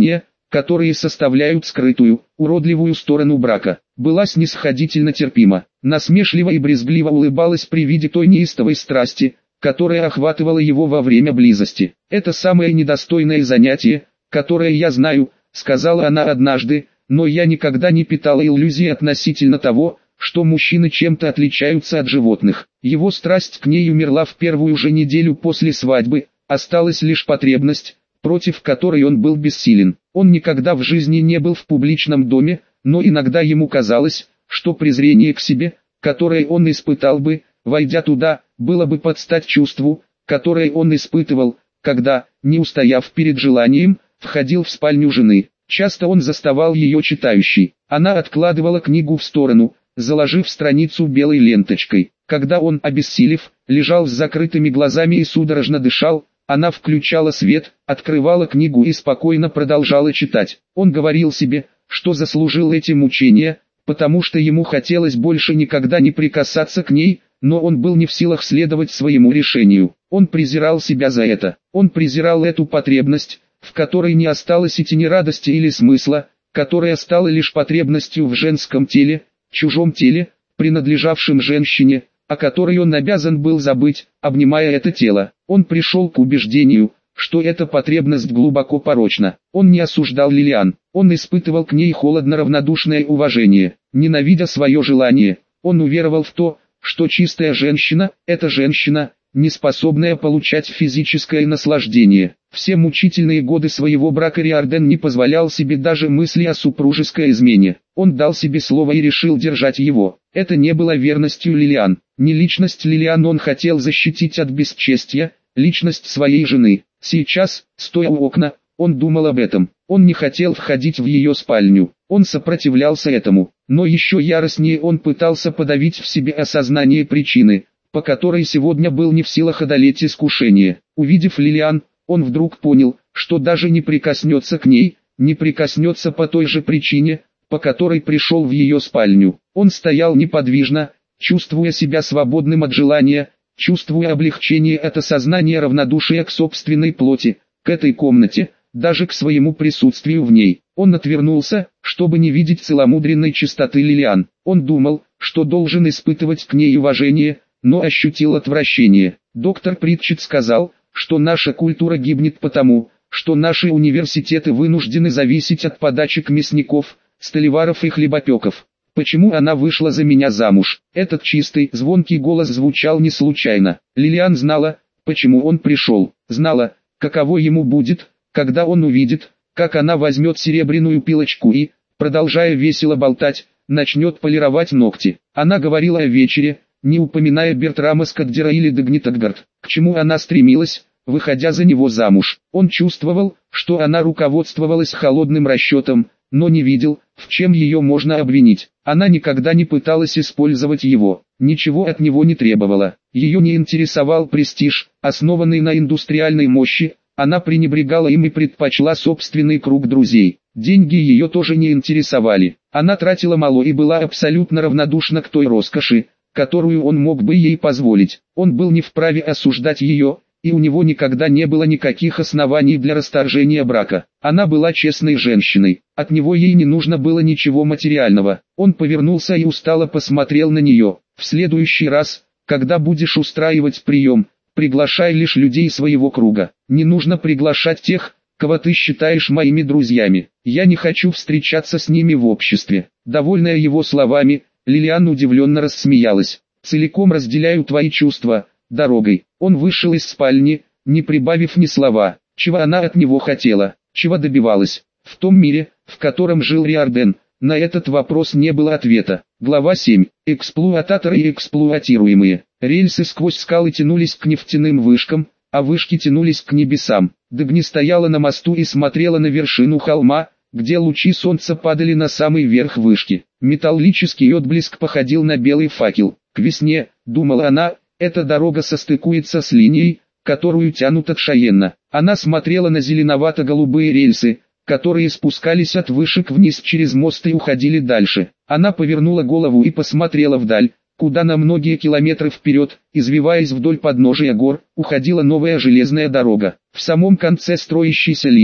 которые составляют скрытую, уродливую сторону брака, была снисходительно терпима, насмешливо и брезгливо улыбалась при виде той неистовой страсти, которая охватывала его во время близости. «Это самое недостойное занятие, которое я знаю», — сказала она однажды, «но я никогда не питала иллюзий относительно того, что мужчины чем-то отличаются от животных». Его страсть к ней умерла в первую же неделю после свадьбы, осталась лишь потребность, против которой он был бессилен. Он никогда в жизни не был в публичном доме, но иногда ему казалось, что презрение к себе, которое он испытал бы, войдя туда, было бы под стать чувству, которое он испытывал, когда, не устояв перед желанием, входил в спальню жены. Часто он заставал ее читающей. Она откладывала книгу в сторону, заложив страницу белой ленточкой. Когда он, обессилев, лежал с закрытыми глазами и судорожно дышал, она включала свет, открывала книгу и спокойно продолжала читать. Он говорил себе, что заслужил эти мучения, потому что ему хотелось больше никогда не прикасаться к ней, но он был не в силах следовать своему решению. Он презирал себя за это. Он презирал эту потребность, в которой не осталось и тени радости или смысла, которая стала лишь потребностью в женском теле, чужом теле, принадлежавшем женщине, о которой он обязан был забыть, обнимая это тело. Он пришел к убеждению, что эта потребность глубоко порочна. Он не осуждал Лилиан, он испытывал к ней холодно-равнодушное уважение. Ненавидя свое желание, он уверовал в то, что чистая женщина – это женщина, не способная получать физическое наслаждение. Все мучительные годы своего брака Риордан не позволял себе даже мысли о супружеской измене. Он дал себе слово и решил держать его. Это не было верностью Лилиан. Не личность Лилиан он хотел защитить от бесчестия, личность своей жены. Сейчас, стоя у окна, он думал об этом. Он не хотел входить в ее спальню. Он сопротивлялся этому. Но еще яростнее он пытался подавить в себе осознание причины, по которой сегодня был не в силах одолеть искушение. Увидев Лилиан, он вдруг понял, что даже не прикоснется к ней, не прикоснется по той же причине, по которой пришел в ее спальню. Он стоял неподвижно, чувствуя себя свободным от желания, чувствуя облегчение от осознания равнодушия к собственной плоти, к этой комнате, даже к своему присутствию в ней. Он отвернулся, чтобы не видеть целомудренной чистоты Лилиан. Он думал, что должен испытывать к ней уважение, но ощутил отвращение. Доктор Притчет сказал, что наша культура гибнет потому, что наши университеты вынуждены зависеть от подачек мясников, столеваров и хлебопеков. Почему она вышла за меня замуж? Этот чистый, звонкий голос звучал не случайно. Лилиан знала, почему он пришел, знала, каково ему будет, когда он увидит, как она возьмет серебряную пилочку и, продолжая весело болтать, начнет полировать ногти. Она говорила о вечере, не упоминая Бертрама Скаддера или Дагнитаггард. К чему она стремилась, выходя за него замуж? Он чувствовал, что она руководствовалась холодным расчетом, но не видел, в чем ее можно обвинить. Она никогда не пыталась использовать его, ничего от него не требовала. Ее не интересовал престиж, основанный на индустриальной мощи, она пренебрегала им и предпочла собственный круг друзей. Деньги ее тоже не интересовали. Она тратила мало и была абсолютно равнодушна к той роскоши, которую он мог бы ей позволить. Он был не вправе осуждать ее, и у него никогда не было никаких оснований для расторжения брака. Она была честной женщиной, от него ей не нужно было ничего материального. Он повернулся и устало посмотрел на нее. В следующий раз, когда будешь устраивать прием, приглашай лишь людей своего круга. Не нужно приглашать тех, кого ты считаешь моими друзьями. Я не хочу встречаться с ними в обществе. Довольная его словами, Лилиан удивленно рассмеялась. Целиком разделяю твои чувства, дорогой. Он вышел из спальни, не прибавив ни слова. Чего она от него хотела, чего добивалась? В том мире, в котором жил Риордан, на этот вопрос не было ответа. Глава 7. Эксплуататоры и эксплуатируемые. Рельсы сквозь скалы тянулись к нефтяным вышкам, а вышки тянулись к небесам. Дагни стояла на мосту и смотрела на вершину холма, где лучи солнца падали на самый верх вышки. Металлический отблеск походил на белый факел. К весне, думала она, эта дорога состыкуется с линией, которую тянут от Шайенна. Она смотрела на зеленовато-голубые рельсы, которые спускались от вышек вниз через мост и уходили дальше. Она повернула голову и посмотрела вдаль, куда на многие километры вперед, извиваясь вдоль подножия гор, уходила новая железная дорога. В самом конце строящейся линии,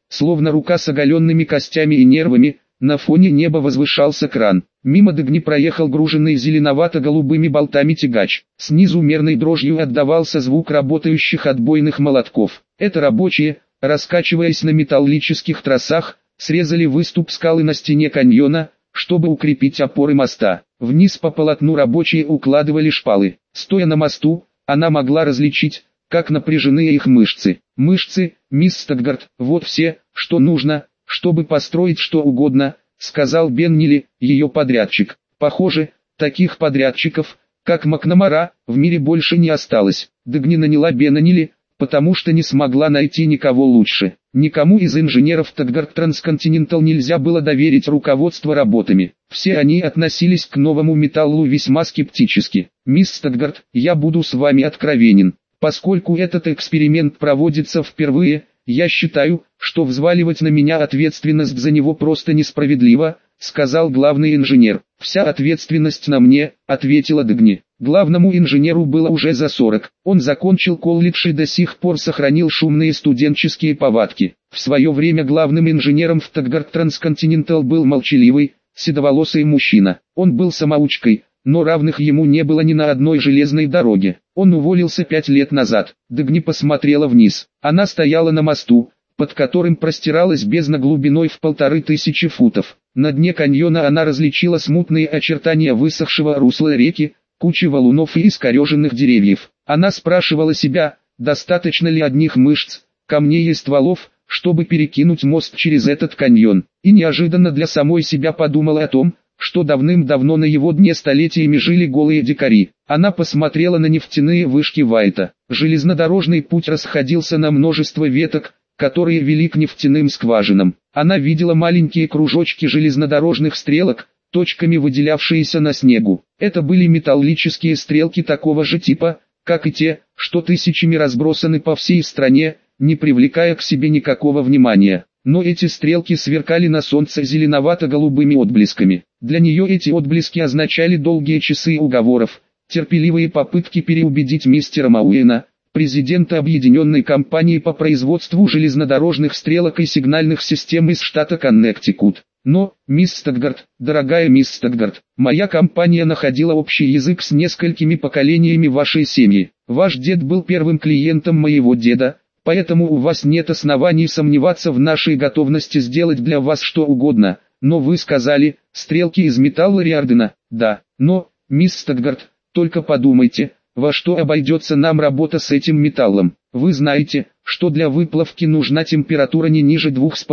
словно рука с оголенными костями и нервами. На фоне неба возвышался кран. Мимо Дагни проехал груженный зеленовато-голубыми болтами тягач. Снизу мерной дрожью отдавался звук работающих отбойных молотков. Это рабочие, раскачиваясь на металлических тросах, срезали выступ скалы на стене каньона, чтобы укрепить опоры моста. Вниз по полотну рабочие укладывали шпалы. Стоя на мосту, она могла различить, как напряжены их мышцы. «Мышцы, мисс Статгард, вот все, что нужно, чтобы построить что угодно», — сказал Беннили, ее подрядчик. «Похоже, таких подрядчиков, как Макнамара, в мире больше не осталось». Дагни наняла Беннили, потому что не смогла найти никого лучше. Никому из инженеров Статгард Трансконтинентал нельзя было доверить руководство работами. Все они относились к новому металлу весьма скептически. «Мисс Статгард, я буду с вами откровенен. Поскольку этот эксперимент проводится впервые, я считаю, что взваливать на меня ответственность за него просто несправедливо», — сказал главный инженер. «Вся ответственность на мне», — ответила Дагни. Главному инженеру было уже за 40. Он закончил колледж и до сих пор сохранил шумные студенческие повадки. В свое время главным инженером в Статгард Трансконтинентал был молчаливый, седоволосый мужчина. Он был самоучкой, но равных ему не было ни на одной железной дороге. Он уволился 5 лет назад. Дагни посмотрела вниз. Она стояла на мосту, под которым простиралась бездна глубиной в 1500 футов. На дне каньона она различила смутные очертания высохшего русла реки, кучи валунов и искореженных деревьев. Она спрашивала себя, достаточно ли одних мышц, камней и стволов, чтобы перекинуть мост через этот каньон. И неожиданно для самой себя подумала о том, что давным-давно на его дне столетиями жили голые дикари. Она посмотрела на нефтяные вышки Вайта. Железнодорожный путь расходился на множество веток, которые вели к нефтяным скважинам. Она видела маленькие кружочки железнодорожных стрелок, точками выделявшиеся на снегу. Это были металлические стрелки такого же типа, как и те, что тысячами разбросаны по всей стране, не привлекая к себе никакого внимания. Но эти стрелки сверкали на солнце зеленовато-голубыми отблесками. Для нее эти отблески означали долгие часы уговоров, терпеливые попытки переубедить мистера Мауэна, президента Объединенной компании по производству железнодорожных стрелок и сигнальных систем из штата Коннектикут. Но, мисс Статгард, дорогая мисс Статгард, моя компания находила общий язык с несколькими поколениями вашей семьи. Ваш дед был первым клиентом моего деда, поэтому у вас нет оснований сомневаться в нашей готовности сделать для вас что угодно. Но вы сказали, стрелки из металла Риардена. Да, но, мисс Статгард, только подумайте, во что обойдется нам работа с этим металлом. Вы знаете, что для выплавки нужна температура не ниже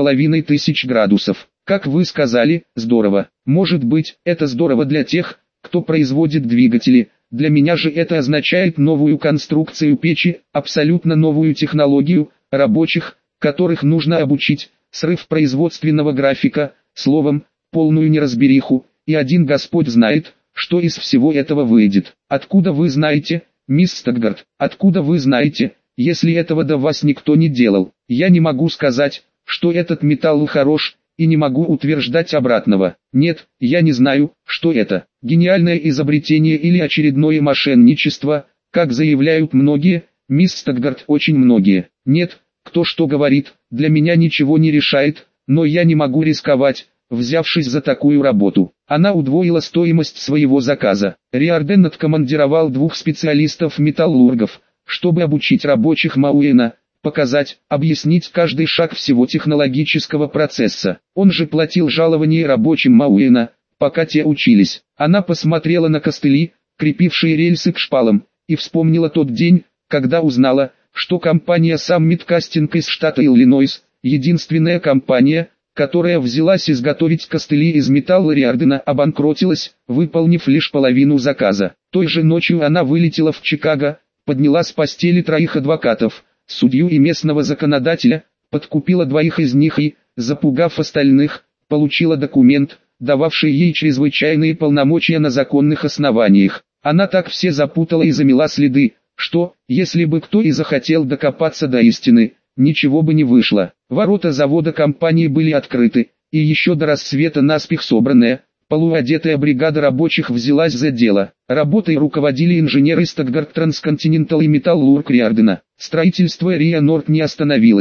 2500 градусов. Как вы сказали, здорово. Может быть, это здорово для тех, кто производит двигатели. Для меня же это означает новую конструкцию печи, абсолютно новую технологию, рабочих, которых нужно обучить, срыв производственного графика, словом, полную неразбериху, и один Господь знает, что из всего этого выйдет. Откуда вы знаете, мисс Статгард, откуда вы знаете, если этого до вас никто не делал? Я не могу сказать, что этот металл хорош, и не могу утверждать обратного. Нет, я не знаю, что это, гениальное изобретение или очередное мошенничество, как заявляют многие, мисс Статгард, очень многие. Нет, кто что говорит, для меня ничего не решает, но я не могу рисковать, взявшись за такую работу. Она удвоила стоимость своего заказа. Риарден откомандировал 2 специалистов-металлургов, чтобы обучить рабочих Мауэна, показать, объяснить каждый шаг всего технологического процесса. Он же платил жалование рабочим Мауэна, пока те учились. Она посмотрела на костыли, крепившие рельсы к шпалам, и вспомнила тот день, когда узнала, что компания Summit Casting из штата Иллинойс, единственная компания, которая взялась изготовить костыли из металла Риардена, обанкротилась, выполнив лишь половину заказа. Той же ночью она вылетела в Чикаго, подняла с постели 3 адвокатов, судью и местного законодателя, подкупила 2 из них и, запугав остальных, получила документ, дававший ей чрезвычайные полномочия на законных основаниях. Она так все запутала и замела следы, что, если бы кто и захотел докопаться до истины, ничего бы не вышло. Ворота завода компании были открыты, и еще до рассвета наспех собранная, полуодетая бригада рабочих взялась за дело. Работой руководили инженеры Статгард Трансконтинентал и Металлург Риардена. Строительство Риа Норд не остановилось.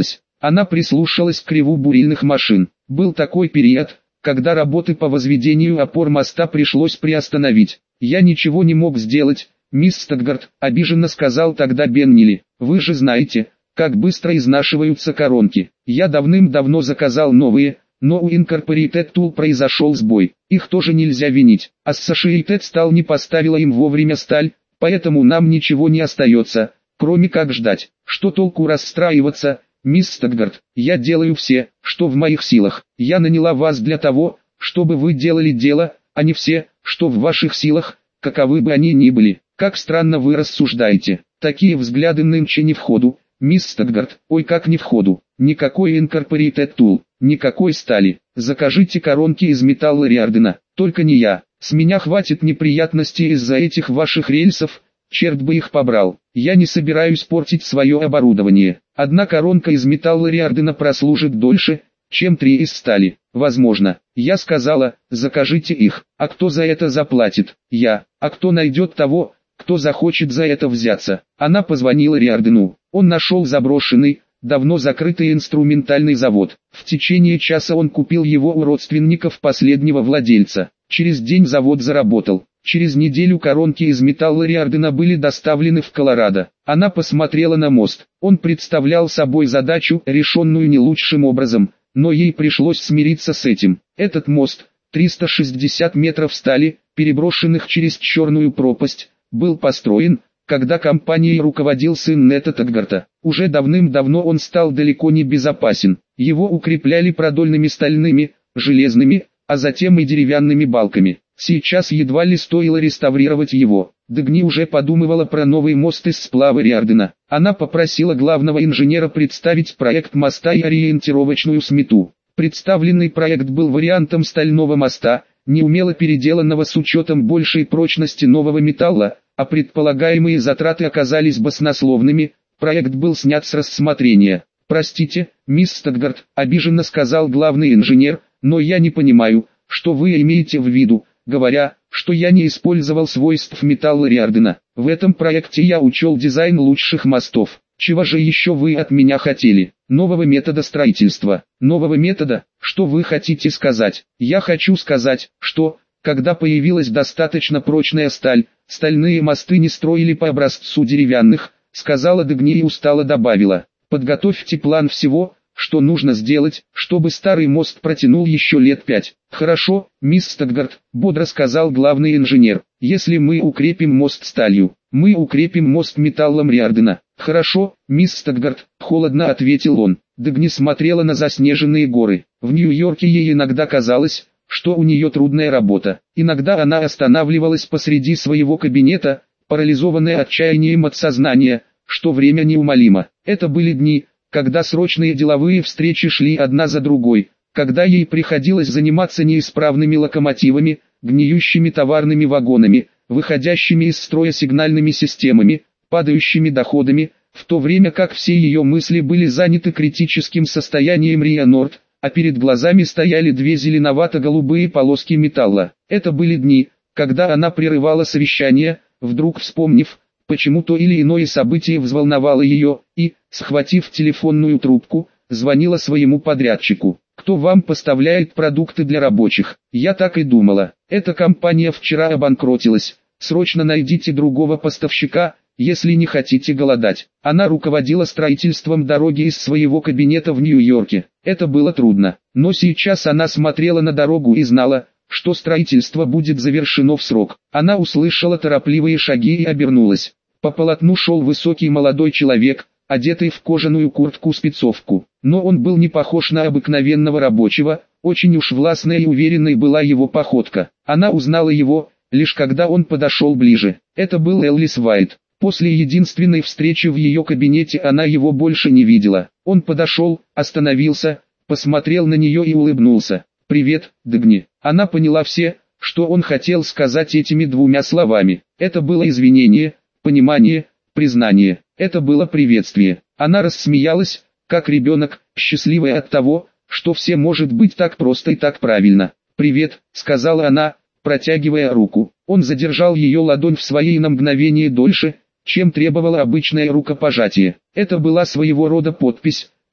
Она прислушалась к реву бурильных машин. Был такой период, когда работы по возведению опор моста пришлось приостановить. «Я ничего не мог сделать, мисс Статгард», — обиженно сказал тогда Беннили. «Вы же знаете, как быстро изнашиваются коронки. Я давным-давно заказал новые, но у Incorporated Tool произошел сбой. Их тоже нельзя винить. Associated Steel не поставила им вовремя сталь, поэтому нам ничего не остается, кроме как ждать. Что толку расстраиваться, мисс Статгард? Я делаю все, что в моих силах. Я наняла вас для того, чтобы вы делали дело, а не все, что в ваших силах, каковы бы они ни были. Как странно вы рассуждаете. Такие взгляды нынче не в ходу, мисс Статгард. Ой, как не в ходу. Никакой Incorporated Tool, никакой стали. Закажите коронки из металла Риардена. Только не я. С меня хватит неприятностей из-за этих ваших рельсов. Черт бы их побрал. Я не собираюсь портить свое оборудование. Одна коронка из металла Риардена прослужит дольше, чем 3 из стали. Возможно. Я сказала, закажите их. А кто за это заплатит? Я. А кто найдет того, кто захочет за это взяться? Она позвонила Риардену. Он нашел заброшенный, давно закрытый инструментальный завод. В течение часа он купил его у родственников последнего владельца. Через день завод заработал. Через неделю коронки из металла Риардена были доставлены в Колорадо. Она посмотрела на мост. Он представлял собой задачу, решенную не лучшим образом, но ей пришлось смириться с этим. Этот мост, 360 метров стали, переброшенных через черную пропасть, был построен, когда компанией руководил сын Нета Таггарта. Уже давным-давно он стал далеко не безопасен. Его укрепляли продольными стальными, железными, а затем и деревянными балками. Сейчас едва ли стоило реставрировать его. Дегни уже подумывала про новый мост из сплава Риардена. Она попросила главного инженера представить проект моста и ориентировочную смету. Представленный проект был вариантом стального моста, неумело переделанного с учетом большей прочности нового металла, а предполагаемые затраты оказались баснословными. Проект был снят с рассмотрения. «Простите, мисс Статгард», — обиженно сказал главный инженер, «но я не понимаю, что вы имеете в виду, говоря, что я не использовал свойств металла Риардена. В этом проекте я учел дизайн лучших мостов. Чего же еще вы от меня хотели? Нового метода строительства. Нового метода? Что вы хотите сказать? Я хочу сказать, что, когда появилась достаточно прочная сталь, стальные мосты не строили по образцу деревянных», — сказала Дегни и устало добавила. «Подготовьте план всего, что нужно сделать, чтобы старый мост протянул еще лет 5. «Хорошо, мисс Статгард», — бодро сказал главный инженер. «Если мы укрепим мост сталью, мы укрепим мост металлом Риардена». «Хорошо, мисс Статгард», — холодно ответил он. Дегни смотрела на заснеженные горы. В Нью-Йорке ей иногда казалось, что у нее трудная работа. Иногда она останавливалась посреди своего кабинета, парализованная отчаянием от сознания, что время неумолимо. Это были дни, когда срочные деловые встречи шли одна за другой, когда ей приходилось заниматься неисправными локомотивами, гниющими товарными вагонами, выходящими из строя сигнальными системами, падающими доходами, в то время как все ее мысли были заняты критическим состоянием Риа Норд, а перед глазами стояли 2 зеленовато-голубые полоски металла. Это были дни, когда она прерывала совещание, вдруг вспомнив, почему то или иное событие взволновало ее, и, схватив телефонную трубку, звонила своему подрядчику. «Кто вам поставляет продукты для рабочих?» «Я так и думала. Эта компания вчера обанкротилась. Срочно найдите другого поставщика, если не хотите голодать». Она руководила строительством дороги из своего кабинета в Нью-Йорке. Это было трудно, но сейчас она смотрела на дорогу и знала, что строительство будет завершено в срок. Она услышала торопливые шаги и обернулась. По полотну шел высокий молодой человек, одетый в кожаную куртку-спецовку. Но он был не похож на обыкновенного рабочего, очень уж властной и уверенной была его походка. Она узнала его, лишь когда он подошел ближе. Это был Эллис Уайт. После единственной встречи в ее кабинете она его больше не видела. Он подошел, остановился, посмотрел на нее и улыбнулся. «Привет, Дегни». Она поняла все, что он хотел сказать этими 2 словами. Это было извинение, понимание, признание. Это было приветствие. Она рассмеялась, как ребенок, счастливая от того, что все может быть так просто и так правильно. «Привет», — сказала она, протягивая руку. Он задержал ее ладонь в своей на мгновение дольше, чем требовало обычное рукопожатие. Это была своего рода подпись,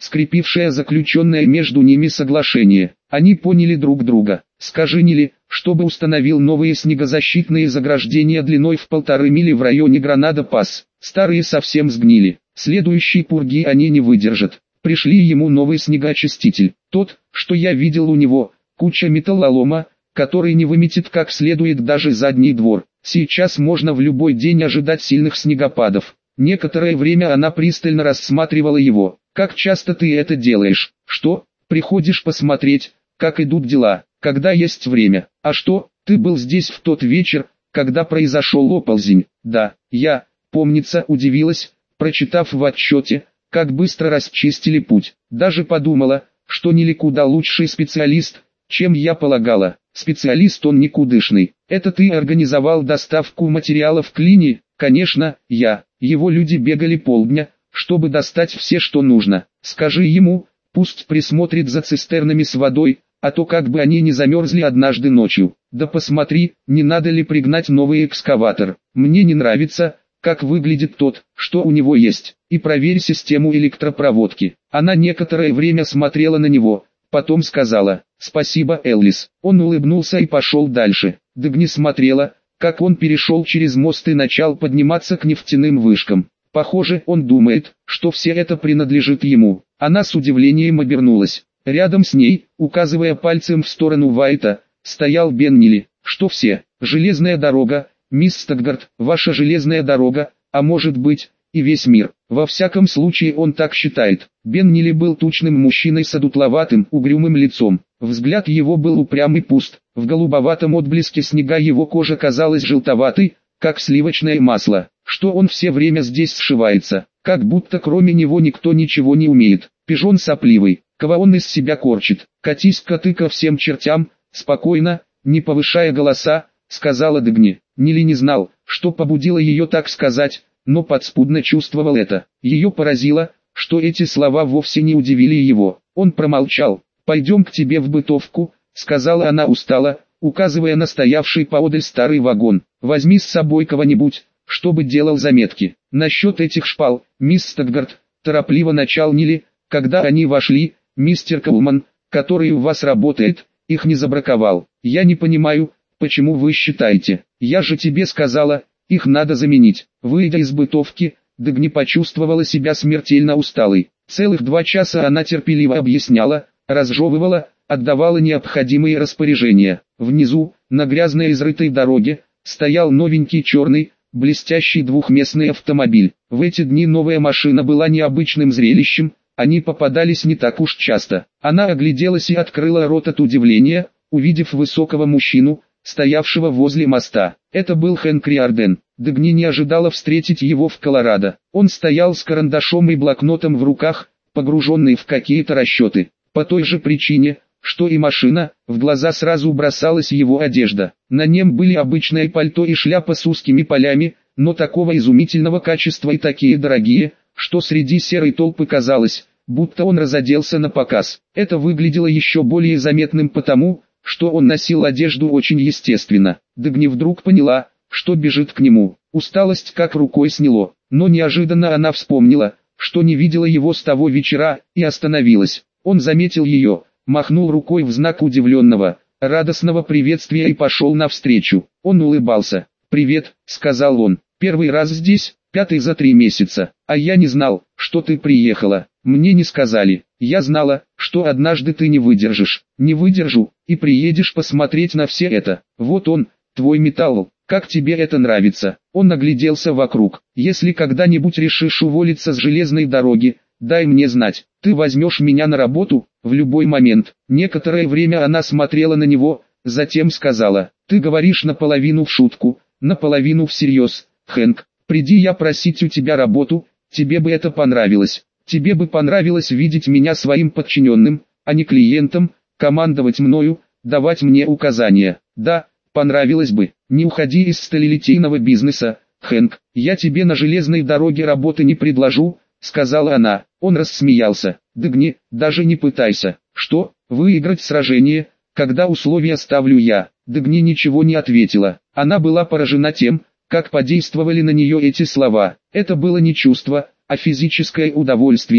скрепившая заключенное между ними соглашение. Они поняли друг друга. Скажи Нили, чтобы установил новые снегозащитные заграждения длиной в 1,5 мили в районе Гранада-Пасс. Старые совсем сгнили. Следующие пурги они не выдержат. Пришли ему новый снегоочиститель. Тот, что я видел у него, куча металлолома, который не выметит как следует даже задний двор. Сейчас можно в любой день ожидать сильных снегопадов. Некоторое время она пристально рассматривала его. «Как часто ты это делаешь? Что? Приходишь посмотреть, как идут дела, когда есть время? А что, ты был здесь в тот вечер, когда произошел оползень?» «Да, я, помнится, удивилась, прочитав в отчете, как быстро расчистили путь. Даже подумала, что Нили куда лучший специалист, чем я полагала. Специалист он никудышный. Это ты организовал доставку материалов к Лине?» «Конечно, я. Его люди бегали полдня, чтобы достать все, что нужно. Скажи ему, пусть присмотрит за цистернами с водой, а то как бы они не замерзли однажды ночью. Да посмотри, не надо ли пригнать новый экскаватор. Мне не нравится, как выглядит тот, что у него есть. И проверь систему электропроводки». Она некоторое время смотрела на него, потом сказала: «Спасибо, Элвис». Он улыбнулся и пошел дальше. Дагни смотрела, как он перешел через мост и начал подниматься к нефтяным вышкам. Похоже, он думает, что все это принадлежит ему. Она с удивлением обернулась. Рядом с ней, указывая пальцем в сторону Вайта, стоял Бен Нили. «Что все? Железная дорога, мисс Стаггард, ваша железная дорога, а может быть, и весь мир. Во всяком случае он так считает». Бен Нили был тучным мужчиной с одутловатым, угрюмым лицом. Взгляд его был упрям и пуст. В голубоватом отблеске снега его кожа казалась желтоватой, как сливочное масло. Что он все время здесь сшивается, как будто кроме него никто ничего не умеет. Пижон сопливый, кого он из себя корчит. «Катись-ка ты ко всем чертям», спокойно, не повышая голоса, сказала Дагни. Нили не знал, что побудило ее так сказать, но подспудно чувствовал это. Ее поразило, что эти слова вовсе не удивили его. Он промолчал. «Пойдем к тебе в бытовку», сказала она устало, указывая на стоявший поодаль старый вагон. «Возьми с собой кого-нибудь, чтобы делал заметки. Насчет этих шпал, мисс Стаггард», торопливо начал Нили, когда они вошли, «мистер Коулман, который у вас работает, их не забраковал. Я не понимаю, почему вы считаете. Я же тебе сказала, их надо заменить». Выйдя из бытовки, Дагни почувствовала себя смертельно усталой. Целых 2 часа она терпеливо объясняла, разжевывала, отдавала необходимые распоряжения. Внизу, на грязной изрытой дороге, стоял новенький черный, блестящий двухместный автомобиль. В эти дни новая машина была необычным зрелищем, они попадались не так уж часто. Она огляделась и открыла рот от удивления, увидев высокого мужчину, стоявшего возле моста. Это был Хэнк Риарден. Дагни не ожидала встретить его в Колорадо. Он стоял с карандашом и блокнотом в руках, погруженный в какие-то расчеты. По той же причине, что и машина, в глаза сразу бросалась его одежда. На нем были обычное пальто и шляпа с узкими полями, но такого изумительного качества и такие дорогие, что среди серой толпы казалось, будто он разоделся на показ. Это выглядело еще более заметным потому, что он носил одежду очень естественно. Дагни вдруг поняла, что бежит к нему. Усталость как рукой сняло, но неожиданно она вспомнила, что не видела его с того вечера, и остановилась. Он заметил ее, махнул рукой в знак удивленного, радостного приветствия и пошел навстречу. Он улыбался. «Привет», — сказал он, — «первый раз здесь, 5-й за 3 месяца, а я не знал, что ты приехала. Мне не сказали. Я знала, что однажды ты не выдержишь». «Не выдержу, и приедешь посмотреть на все это. Вот он, твой металл. Как тебе это нравится?» Он огляделся вокруг. «Если когда-нибудь решишь уволиться с железной дороги, дай мне знать. Ты возьмешь меня на работу, в любой момент». Некоторое время она смотрела на него, затем сказала: «Ты говоришь наполовину в шутку, наполовину всерьез, Хэнк. Приди я просить у тебя работу, тебе бы это понравилось. Тебе бы понравилось видеть меня своим подчиненным, а не клиентом, командовать мною, давать мне указания. Да, понравилось бы. Не уходи из сталелитейного бизнеса, Хэнк. Я тебе на железной дороге работы не предложу», сказала она. Он рассмеялся. «Дагни, даже не пытайся». «Что, выиграть сражение, когда условия ставлю я?» Дагни ничего не ответила. Она была поражена тем, как подействовали на нее эти слова. Это было не чувство, а физическое удовольствие,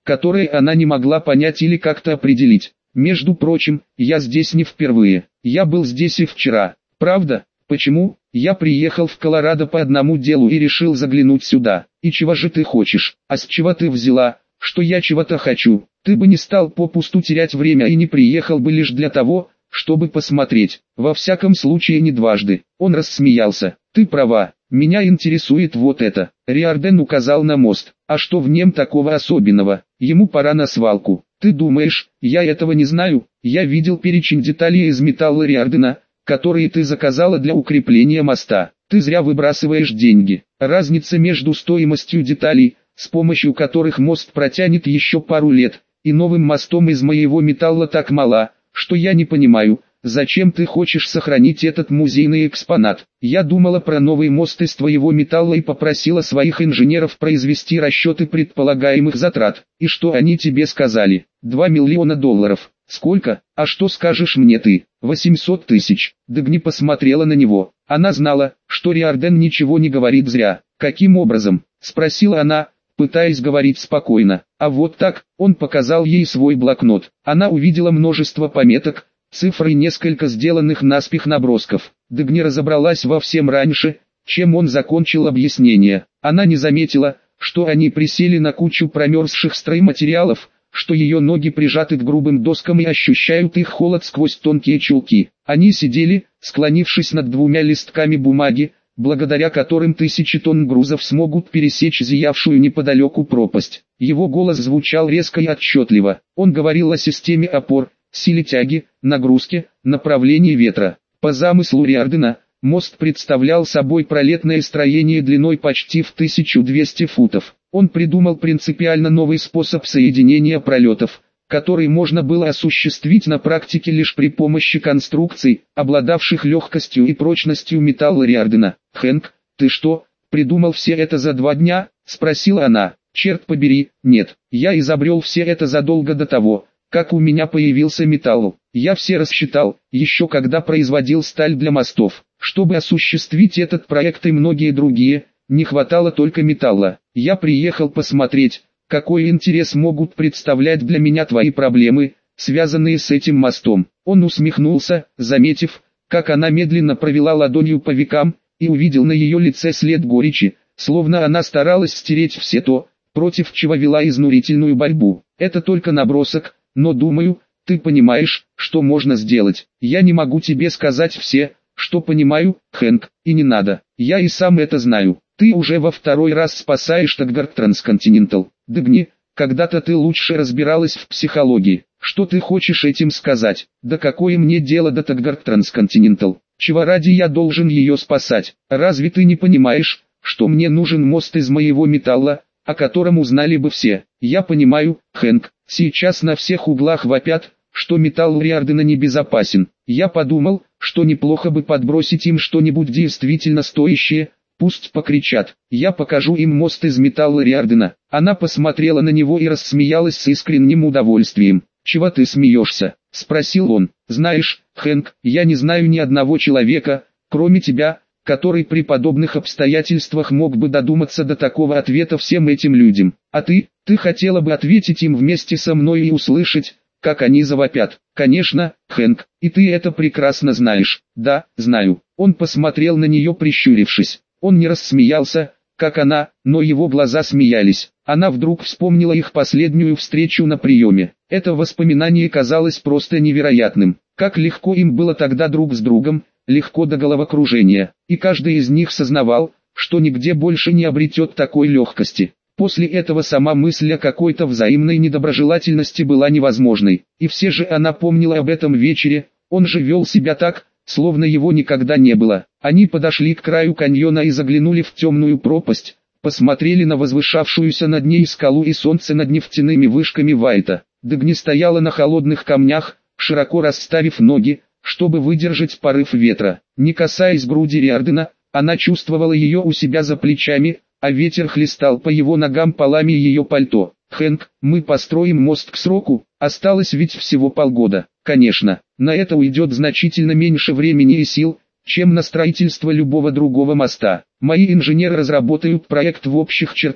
которые она не могла понять или как-то определить. Между прочим, я здесь не впервые. Я был здесь и вчера. Правда? Почему? Я приехал в Колорадо по одному делу и решил заглянуть сюда. И чего же ты хочешь? А с чего ты взяла, что я чего-то хочу? Ты бы не стал попусту терять время и не приехал бы лишь для того, чтобы посмотреть. Во всяком случае не дважды. Он рассмеялся. Ты права. Меня интересует вот это. Риордан указал на мост. А что в нем такого особенного? Ему пора на свалку. Ты думаешь, я этого не знаю? Я видел перечень деталей из металла Риордана, которые ты заказала для укрепления моста. Ты зря выбрасываешь деньги. Разница между стоимостью деталей, с помощью которых мост протянет еще пару лет, и новым мостом из моего металла так мала, что я не понимаю, зачем ты хочешь сохранить этот музейный экспонат. Я думала про новый мост из твоего металла и попросила своих инженеров произвести расчеты предполагаемых затрат. И что они тебе сказали? $2 миллиона. Сколько? А что скажешь мне ты? 800 тысяч. Дагни посмотрела на него. Она знала, что Риордан ничего не говорит зря. Каким образом? Спросила она, пытаясь говорить спокойно. А вот так, он показал ей свой блокнот. Она увидела множество пометок, цифр и несколько сделанных наспех набросков. Дагни разобралась во всем раньше, чем он закончил объяснение. Она не заметила, что они присели на кучу промерзших стройматериалов, что ее ноги прижаты к грубым доскам и ощущают их холод сквозь тонкие чулки. Они сидели, склонившись над двумя листками бумаги, благодаря которым 1000 тонн грузов смогут пересечь зиявшую неподалеку пропасть. Его голос звучал резко и отчетливо. Он говорил о системе опор, силе тяги, нагрузке, направлении ветра. По замыслу Риордана, мост представлял собой пролетное строение длиной почти в 1200 футов. Он придумал принципиально новый способ соединения пролетов, который можно было осуществить на практике лишь при помощи конструкций, обладавших легкостью и прочностью металла Риордана. «Хэнк, ты что, придумал все это за 2 дня?» – спросила она. «Черт побери, нет, я изобрел все это задолго до того, как у меня появился металл. Я все рассчитал, еще когда производил сталь для мостов. Чтобы осуществить этот проект и многие другие, не хватало только металла. Я приехал посмотреть, какой интерес могут представлять для меня твои проблемы, связанные с этим мостом». Он усмехнулся, заметив, как она медленно провела ладонью по векам, и увидел на ее лице след горечи, словно она старалась стереть все то, против чего вела изнурительную борьбу. «Это только набросок, но думаю, ты понимаешь, что можно сделать. Я не могу тебе сказать все, что понимаю, Хэнк, и не надо. Я и сам это знаю. Ты уже во 2-й раз спасаешь Таггарт Трансконтинентал. Дагни, когда-то ты лучше разбиралась в психологии. Что ты хочешь этим сказать? Да какое мне дело до Таггарт Трансконтинентал? Чего ради я должен ее спасать? Разве ты не понимаешь, что мне нужен мост из моего металла, о котором узнали бы все? Я понимаю, Хэнк, сейчас на всех углах вопят, что металл Риордана небезопасен. Я подумал, что неплохо бы подбросить им что-нибудь действительно стоящее. Пусть покричат. Я покажу им мост из металла Риордана. Она посмотрела на него и рассмеялась с искренним удовольствием. «Чего ты смеешься?» – спросил он. «Знаешь, Хэнк, я не знаю ни одного человека, кроме тебя, который при подобных обстоятельствах мог бы додуматься до такого ответа всем этим людям. А ты хотела бы ответить им вместе со мной и услышать, как они завопят. Конечно, Хэнк, и ты это прекрасно знаешь». «Да, знаю». Он посмотрел на нее прищурившись. Он не рассмеялся, как она, но его глаза смеялись. Она вдруг вспомнила их последнюю встречу на приеме. Это воспоминание казалось просто невероятным. Как легко им было тогда друг с другом, легко до головокружения. И каждый из них сознавал, что нигде больше не обретет такой легкости. После этого сама мысль о какой-то взаимной недоброжелательности была невозможной. И все же она помнила об этом вечере, он же вел себя так, словно его никогда не было. Они подошли к краю каньона и заглянули в темную пропасть, посмотрели на возвышавшуюся над ней скалу и солнце над нефтяными вышками Вайта. Дагни стояла на холодных камнях, широко расставив ноги, чтобы выдержать порыв ветра. Не касаясь груди Риордана, она чувствовала ее у себя за плечами, а ветер хлестал по его ногам полами ее пальто. «Хэнк, мы построим мост к сроку, осталось ведь всего полгода». «Конечно, на это уйдет значительно меньше времени и сил, чем на строительство любого другого моста. Мои инженеры разработают проект в общих чертах,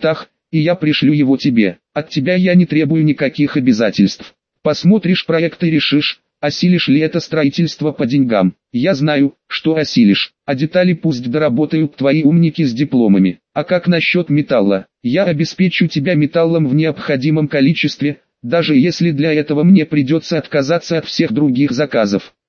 и я пришлю его тебе. От тебя я не требую никаких обязательств. Посмотришь проект и решишь, осилишь ли это строительство по деньгам. Я знаю, что осилишь, а детали пусть доработают твои умники с дипломами. А как насчет металла? Я обеспечу тебя металлом в необходимом количестве, даже если для этого мне придется отказаться от всех других заказов.